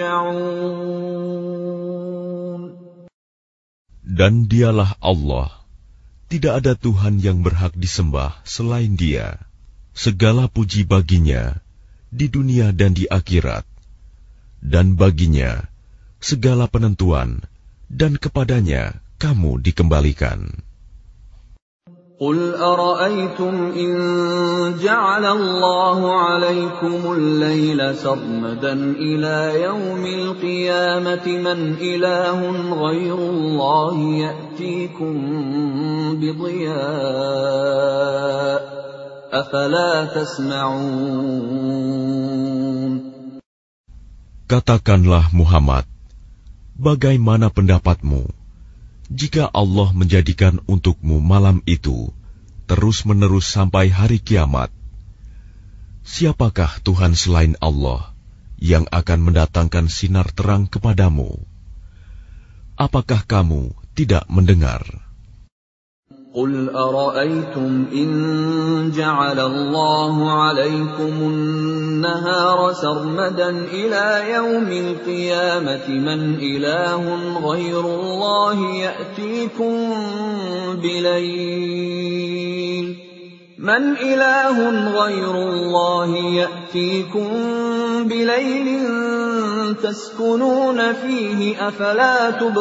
A: تُرْجَعُونَ.
B: Dan Dialah Allah, tidak ada Tuhan yang berhak disembah selain Dia. Segala puji baginya di dunia dan di akhirat, dan baginya segala penentuan, dan kepadanya kamu dikembalikan.
A: قل أرأيتم إن جعل الله عليكم الليل سرمدا إلى يوم القيامة من إله غير الله يأتيكم بضياء أفلا تسمعون.
B: Katakanlah Muhammad, bagaimana pendapatmu jika Allah menjadikan untukmu malam itu terus-menerus sampai hari kiamat? Siapakah Tuhan selain Allah yang akan mendatangkan sinar terang kepadamu? Apakah kamu tidak mendengar?
A: قل أرأيتم إن جعل الله عليكم النهار سرمدا إلى يوم القيامة من إله غير الله يأتيكم بليل من إله غير الله يأتيكم بليل تسكنون فيه أفلا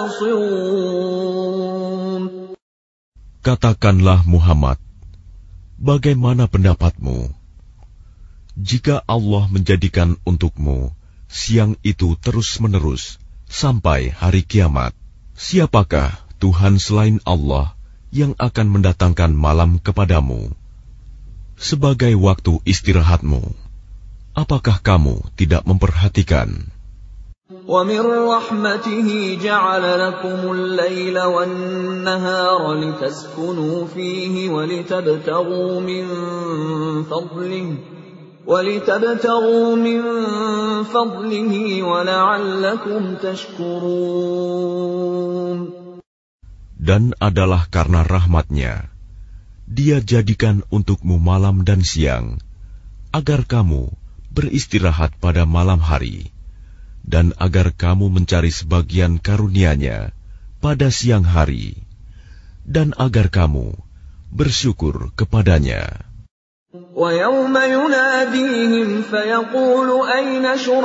A: تبصرون.
B: Katakanlah Muhammad, bagaimana pendapatmu jika Allah menjadikan untukmu siang itu terus-menerus sampai hari kiamat? Siapakah Tuhan selain Allah yang akan mendatangkan malam kepadamu sebagai waktu istirahatmu? Apakah kamu tidak memperhatikan?
A: وَمِنْ رَحْمَتِهِ جَعَلَ لَكُمُ اللَّيْلَ وَالنَّهَارَ لِتَسْكُنُوا فِيهِ وَلِتَبْتَغُوا مِنْ فَضْلِهِ وَلِتَبْتَغُوا مِنْ فَضْلِهِ وَلَعَلَّكُمْ تَشْكُرُونَ.
B: Dan adalah karena rahmat-Nya Dia jadikan untukmu malam dan siang agar kamu beristirahat pada malam hari, dan agar kamu mencari sebagian karunia-Nya pada siang hari, dan agar kamu bersyukur kepadanya.
A: وَيَوْمَ يُنَادِيهِمْ فَيَقُولُ أَيْنَ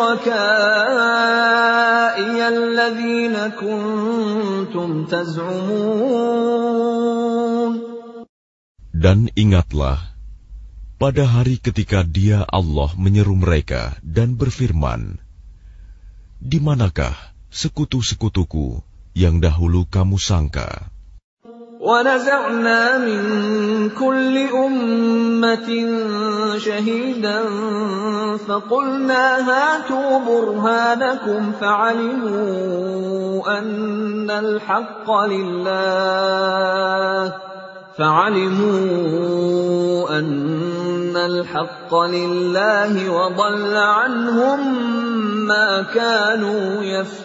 A: شُرَكَائِيَ الَّذِينَ كُنتُمْ تَزْعُمُونَ.
B: Dan ingatlah pada hari ketika Dia Allah menyeru mereka dan berfirman, di manakah sekutu-sekutuku yang dahulu kamu sangka?
A: وَنَزَعْنَا مِنْ كُلِّ أُمَّةٍ شَهِيدًا فَقُلْنَا هَاتُوا بُرْهَانَكُمْ فَعَلِمُوا أَنَّ الْحَقَّ لِلَّهِ فَعَلِمُوا أَنَّ الْحَقَّ لِلَّهِ وَضَلَّ عَنْهُمْ مَا كَانُوا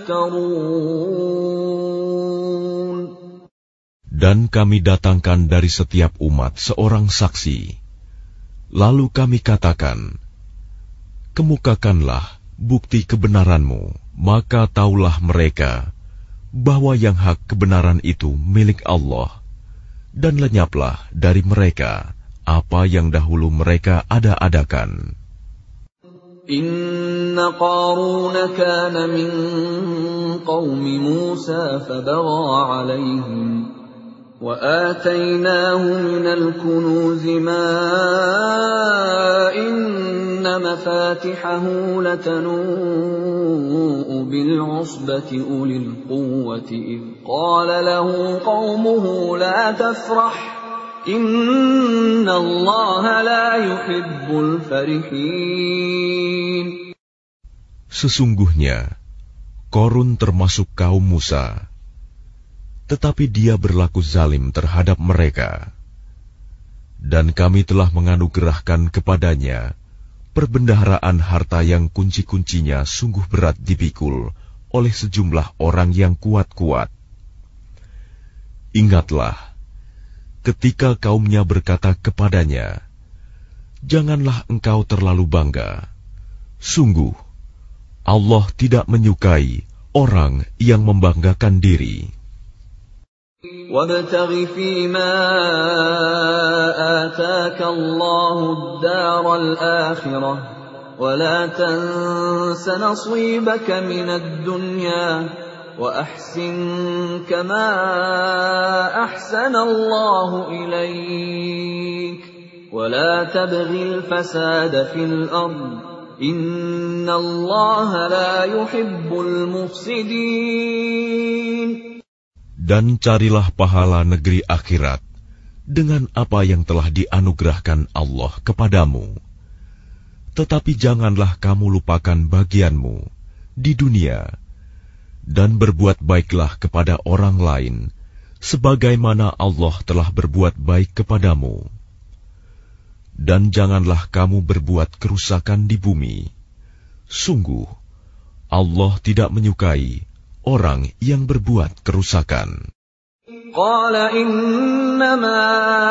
A: يَفْتَرُونَ.
B: Dan kami datangkan dari setiap umat seorang saksi. Lalu kami katakan, kemukakanlah bukti kebenaranmu, maka taulah mereka bahwa yang hak kebenaran itu milik Allah, dan lenyaplah dari mereka apa yang dahulu mereka ada-adakan.
A: Inna Qaruna kana min qawmi Musa fabagha alayhim wa atainahu minal kunuzi ma inna mafatihahu latanu'u bil usbati ulil quwwati idh qala lahu qawmuhu la tafrah inna Allaha la yuhibbul farihin.
B: Sesungguhnya Qarun termasuk kaum Musa, tetapi dia berlaku zalim terhadap mereka. Dan kami telah menganugerahkan kepadanya perbendaharaan harta yang kunci-kuncinya sungguh berat dipikul oleh sejumlah orang yang kuat-kuat. Ingatlah ketika kaumnya berkata kepadanya, janganlah engkau terlalu bangga. Sungguh, Allah tidak menyukai orang yang membanggakan diri.
A: وَابْتَغِ فِيمَا آتَاكَ اللَّهُ الدَّارَ الْآخِرَةَ ولا تنس نصيبك من الدنيا وأحسن كما أحسن الله إليك ولا تبغ الفساد في الأرض إن الله لا يحب المفسدين.
B: Dan carilah pahala negeri akhirat dengan apa yang telah dianugerahkan Allah kepadamu. Tetapi janganlah kamu lupakan bagianmu di dunia, dan berbuat baiklah kepada orang lain, sebagaimana Allah telah berbuat baik kepadamu. Dan janganlah kamu berbuat kerusakan di bumi. Sungguh, Allah tidak menyukai orang yang berbuat kerusakan.
A: Qala innama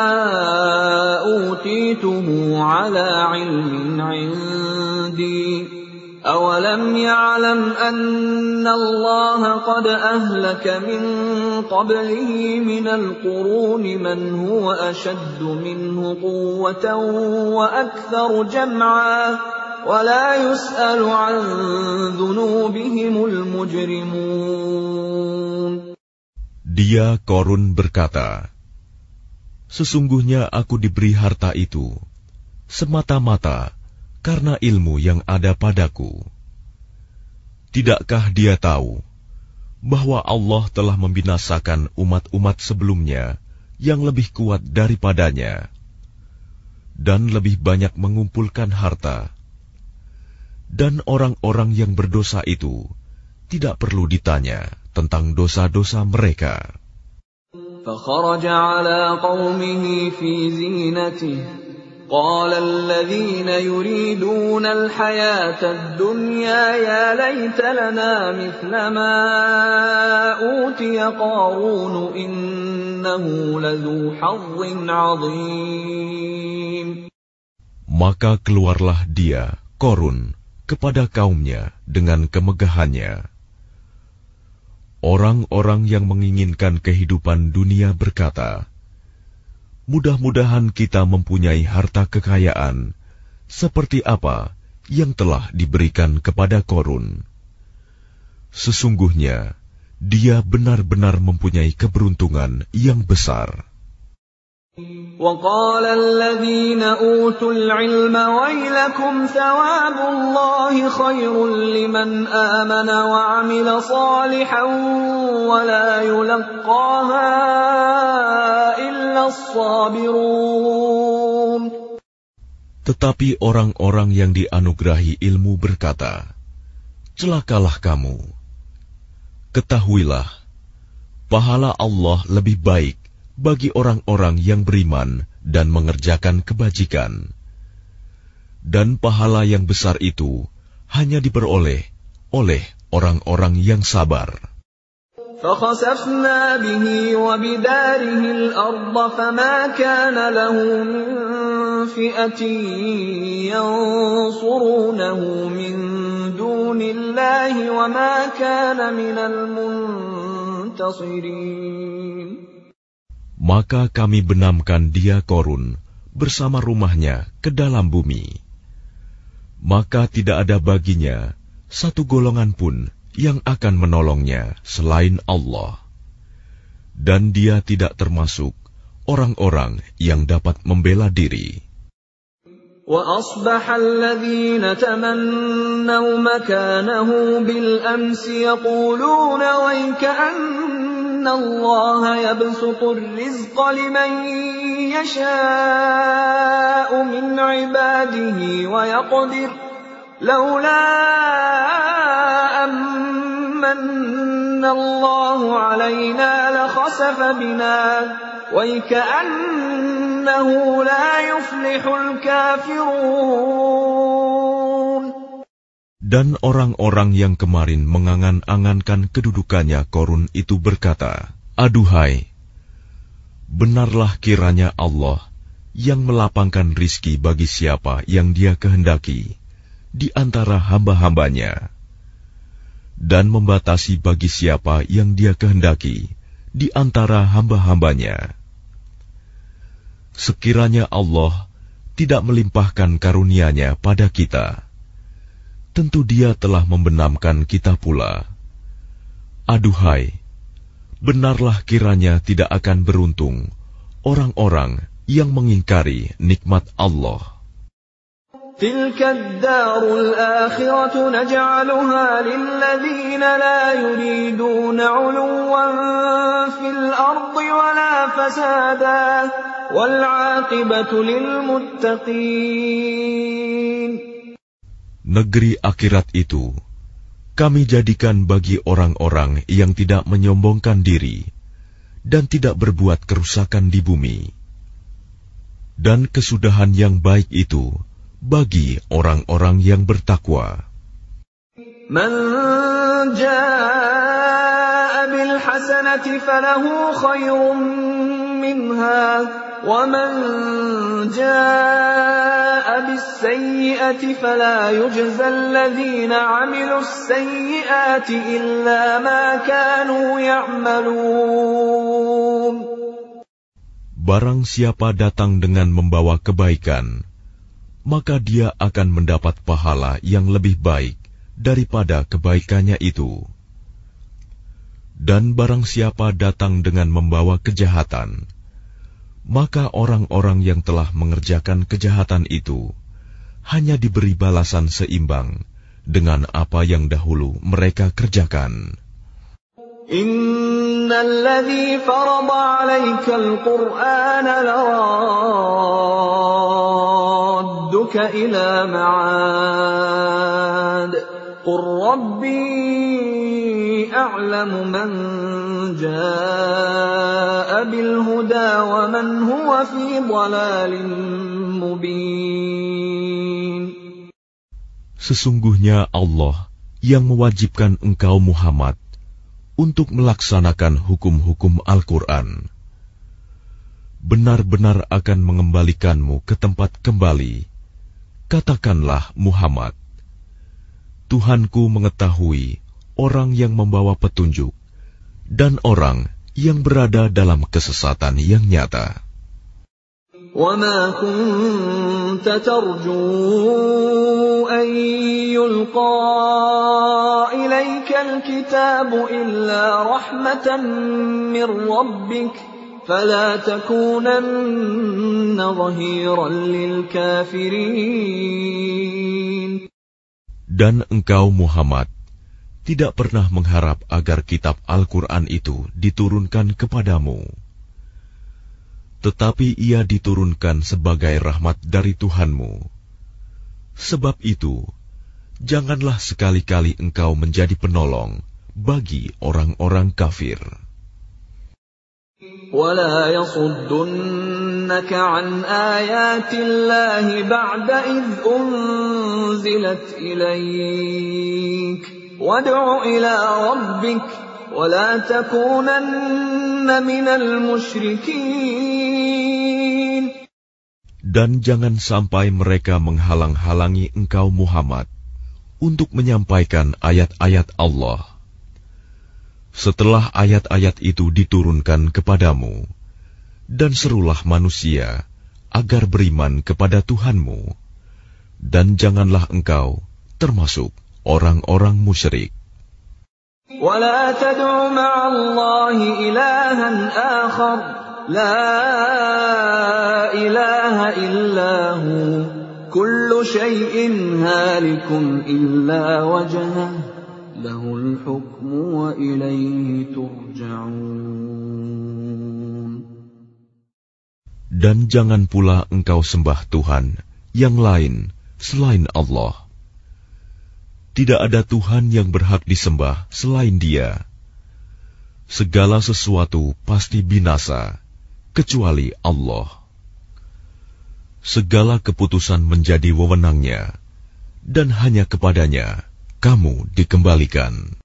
A: utituhu ala ilmin indi. أَوَلَمْ يَعْلَمْ أَنَّ اللَّهَ قَدْ أَهْلَكَ مِنْ قَبْلِهِ مِنَ الْقُرُونِ مَنْ هُوَ أَشَدُّ مِنْهُ قُوَّةً وَأَكْثَرُ جَمْعًا وَلَا يُسْأَلُ عَنْ ذُنُوبِهِمُ الْمُجْرِمُونَ.
B: Dia Korun berkata, sesungguhnya aku diberi harta itu semata-mata karena ilmu yang ada padaku. Tidakkah dia tahu bahwa Allah telah membinasakan umat-umat sebelumnya yang lebih kuat daripadanya dan lebih banyak mengumpulkan harta, dan orang-orang yang berdosa itu tidak perlu ditanya tentang dosa-dosa mereka.
A: فَخَرَجَ عَلَى قَوْمِهِ فِي زِينَتِهِ قال الذين يريدون الحياة الدنيا يا ليت لنا مثل ما أوتي قارون إنه لذو حظ عظيم.
B: Maka keluarlah dia, Korun, kepada kaumnya dengan kemegahannya. Orang-orang yang menginginkan kehidupan dunia berkata, mudah-mudahan kita mempunyai harta kekayaan seperti apa yang telah diberikan kepada Korun. Sesungguhnya dia benar-benar mempunyai keberuntungan yang besar.
A: وَقَالَ الَّذِينَ أُوتُوا الْعِلْمَ وَيْلَكُمْ ثَوَابُ اللَّهِ خَيْرٌ لِّمَنْ آمَنَ وَعَمِلَ صَالِحًا وَلَا يُلَقَّاهَا إِلَّا الصَّابِرُونَ.
B: Tetapi orang-orang yang dianugerahi ilmu berkata, celakalah kamu. Ketahuilah, pahala Allah lebih baik bagi orang-orang yang beriman dan mengerjakan kebajikan. Dan pahala yang besar itu hanya diperoleh oleh orang-orang yang sabar.
A: فَخَسَفْنَا بِهِ وَبِدَارِهِ الْأَرْضَ فَمَا كَانَ لَهُ مِنْ فِئَةٍ يَنْصُرُونَهُ مِنْ دُونِ اللَّهِ وَمَا كَانَ مِنَ الْمُنْتَصِرِينَ.
B: Maka kami benamkan dia Korun bersama rumahnya ke dalam bumi. Maka tidak ada baginya satu golongan pun yang akan menolongnya selain Allah. Dan dia tidak termasuk orang-orang yang dapat membela diri.
A: وَأَصْبَحَ الَّذِينَ تَمَنَّوْا مَكَانَهُ بِالْأَمْسِ يَقُولُونَ وَيْكَأَنَّ اللَّهَ يَبْسُطُ الرِّزْقَ لِمَن يَشَاءُ مِنْ عِبَادِهِ وَيَقْدِرُ لَوْلَا أَمَّنَّ اللَّهُ عَلَيْنَا لَخَسَفَ بِنَا وَيْكَأَنَّهُ لَا يُفْلِحُ الْكَافِرُونَ.
B: Dan orang-orang yang kemarin mengangan-angankan kedudukannya Korun itu berkata, aduhai, benarlah kiranya Allah yang melapangkan rizki bagi siapa yang dia kehendaki di antara hamba-hambanya, dan membatasi bagi siapa yang dia kehendaki di antara hamba-hambanya. Sekiranya Allah tidak melimpahkan karunia-Nya pada kita, tentu Dia telah membenamkan kita pula. Aduhai, benarlah kiranya tidak akan beruntung orang-orang yang mengingkari nikmat Allah.
A: تلك الدار الآخرة نجعلها للذين لا يريدون علوا في الأرض ولا فسادا والعاقبة للمتقين.
B: Negeri akhirat itu kami jadikan bagi orang-orang yang tidak menyombongkan diri dan tidak berbuat kerusakan di bumi. Dan kesudahan yang baik itu bagi orang-orang yang bertakwa.
A: Man jaa'a bil hasanati falahu khairun minha wa man jaa'a bis sayyi'ati fala yujza alladhina 'amilus sayyi'ati illa ma kanu ya'malun.
B: Barang siapa datang dengan membawa kebaikan, maka dia akan mendapat pahala yang lebih baik daripada kebaikannya itu. Dan barang siapa datang dengan membawa kejahatan, maka orang-orang yang telah mengerjakan kejahatan itu hanya diberi balasan seimbang dengan apa yang dahulu mereka kerjakan.
A: Innal ladzi farada 'alaikal Qur'ana laradduka ila ma'ad qur rabbi a'lamu man jaa'a bil huda wa man huwa fi dhalalin mubin.
B: Sesungguhnya Allah yang mewajibkan engkau Muhammad untuk melaksanakan hukum-hukum Al-Quran, benar-benar akan mengembalikanmu ke tempat kembali. Katakanlah Muhammad, Tuhanku mengetahui orang yang membawa petunjuk dan orang yang berada dalam kesesatan yang nyata.
A: وَمَا كُنْتَ تَرْجُو أَنْ يُلْقَى إِلَيْكَ الْكِتَابُ إِلَّا رَحْمَةً مِّنْ رَبِّكَ فَلَا تَكُونَنَّ ظَهِيرًا لِلْكَافِرِينَ.
B: Dan engkau Muhammad tidak pernah mengharap agar kitab Al-Quran itu diturunkan kepadamu. Tetapi ia diturunkan sebagai rahmat dari Tuhanmu. Sebab itu, janganlah sekali-kali engkau menjadi penolong bagi orang-orang kafir.
A: وَلَا يَصُدُّنَّكَ عَنْ آيَاتِ اللَّهِ بَعْدَ إِذْ أُنْزِلَتْ إِلَيْكَ وَادْعُ إِلَى رَبِّكَ وَلَا تَكُونَنَّ مِنَ الْمُشْرِكِينَ.
B: Dan jangan sampai mereka menghalang-halangi engkau Muhammad untuk menyampaikan ayat-ayat Allah. Setelah ayat-ayat itu diturunkan kepadamu, dan serulah manusia agar beriman kepada Tuhanmu, dan janganlah engkau termasuk orang-orang musyrik.
A: وَلَا تَدْعُ مَعَ اللَّهِ إِلَٰهًا آخَرَ لَا إِلَٰهَ إِلَّا هُوَ كُلُّ شَيْءٍ هَالِكٌ إِلَّا وَجْهَهُ لَهُ الْحُكْمُ وَإِلَيْهِ تُرْجَعُونَ.
B: Dan jangan pula engkau sembah Tuhan yang lain selain Allah. Tidak ada Tuhan yang berhak disembah selain Dia. Segala sesuatu pasti binasa, kecuali Allah. Segala keputusan menjadi wewenangnya, dan hanya kepadanya kamu dikembalikan.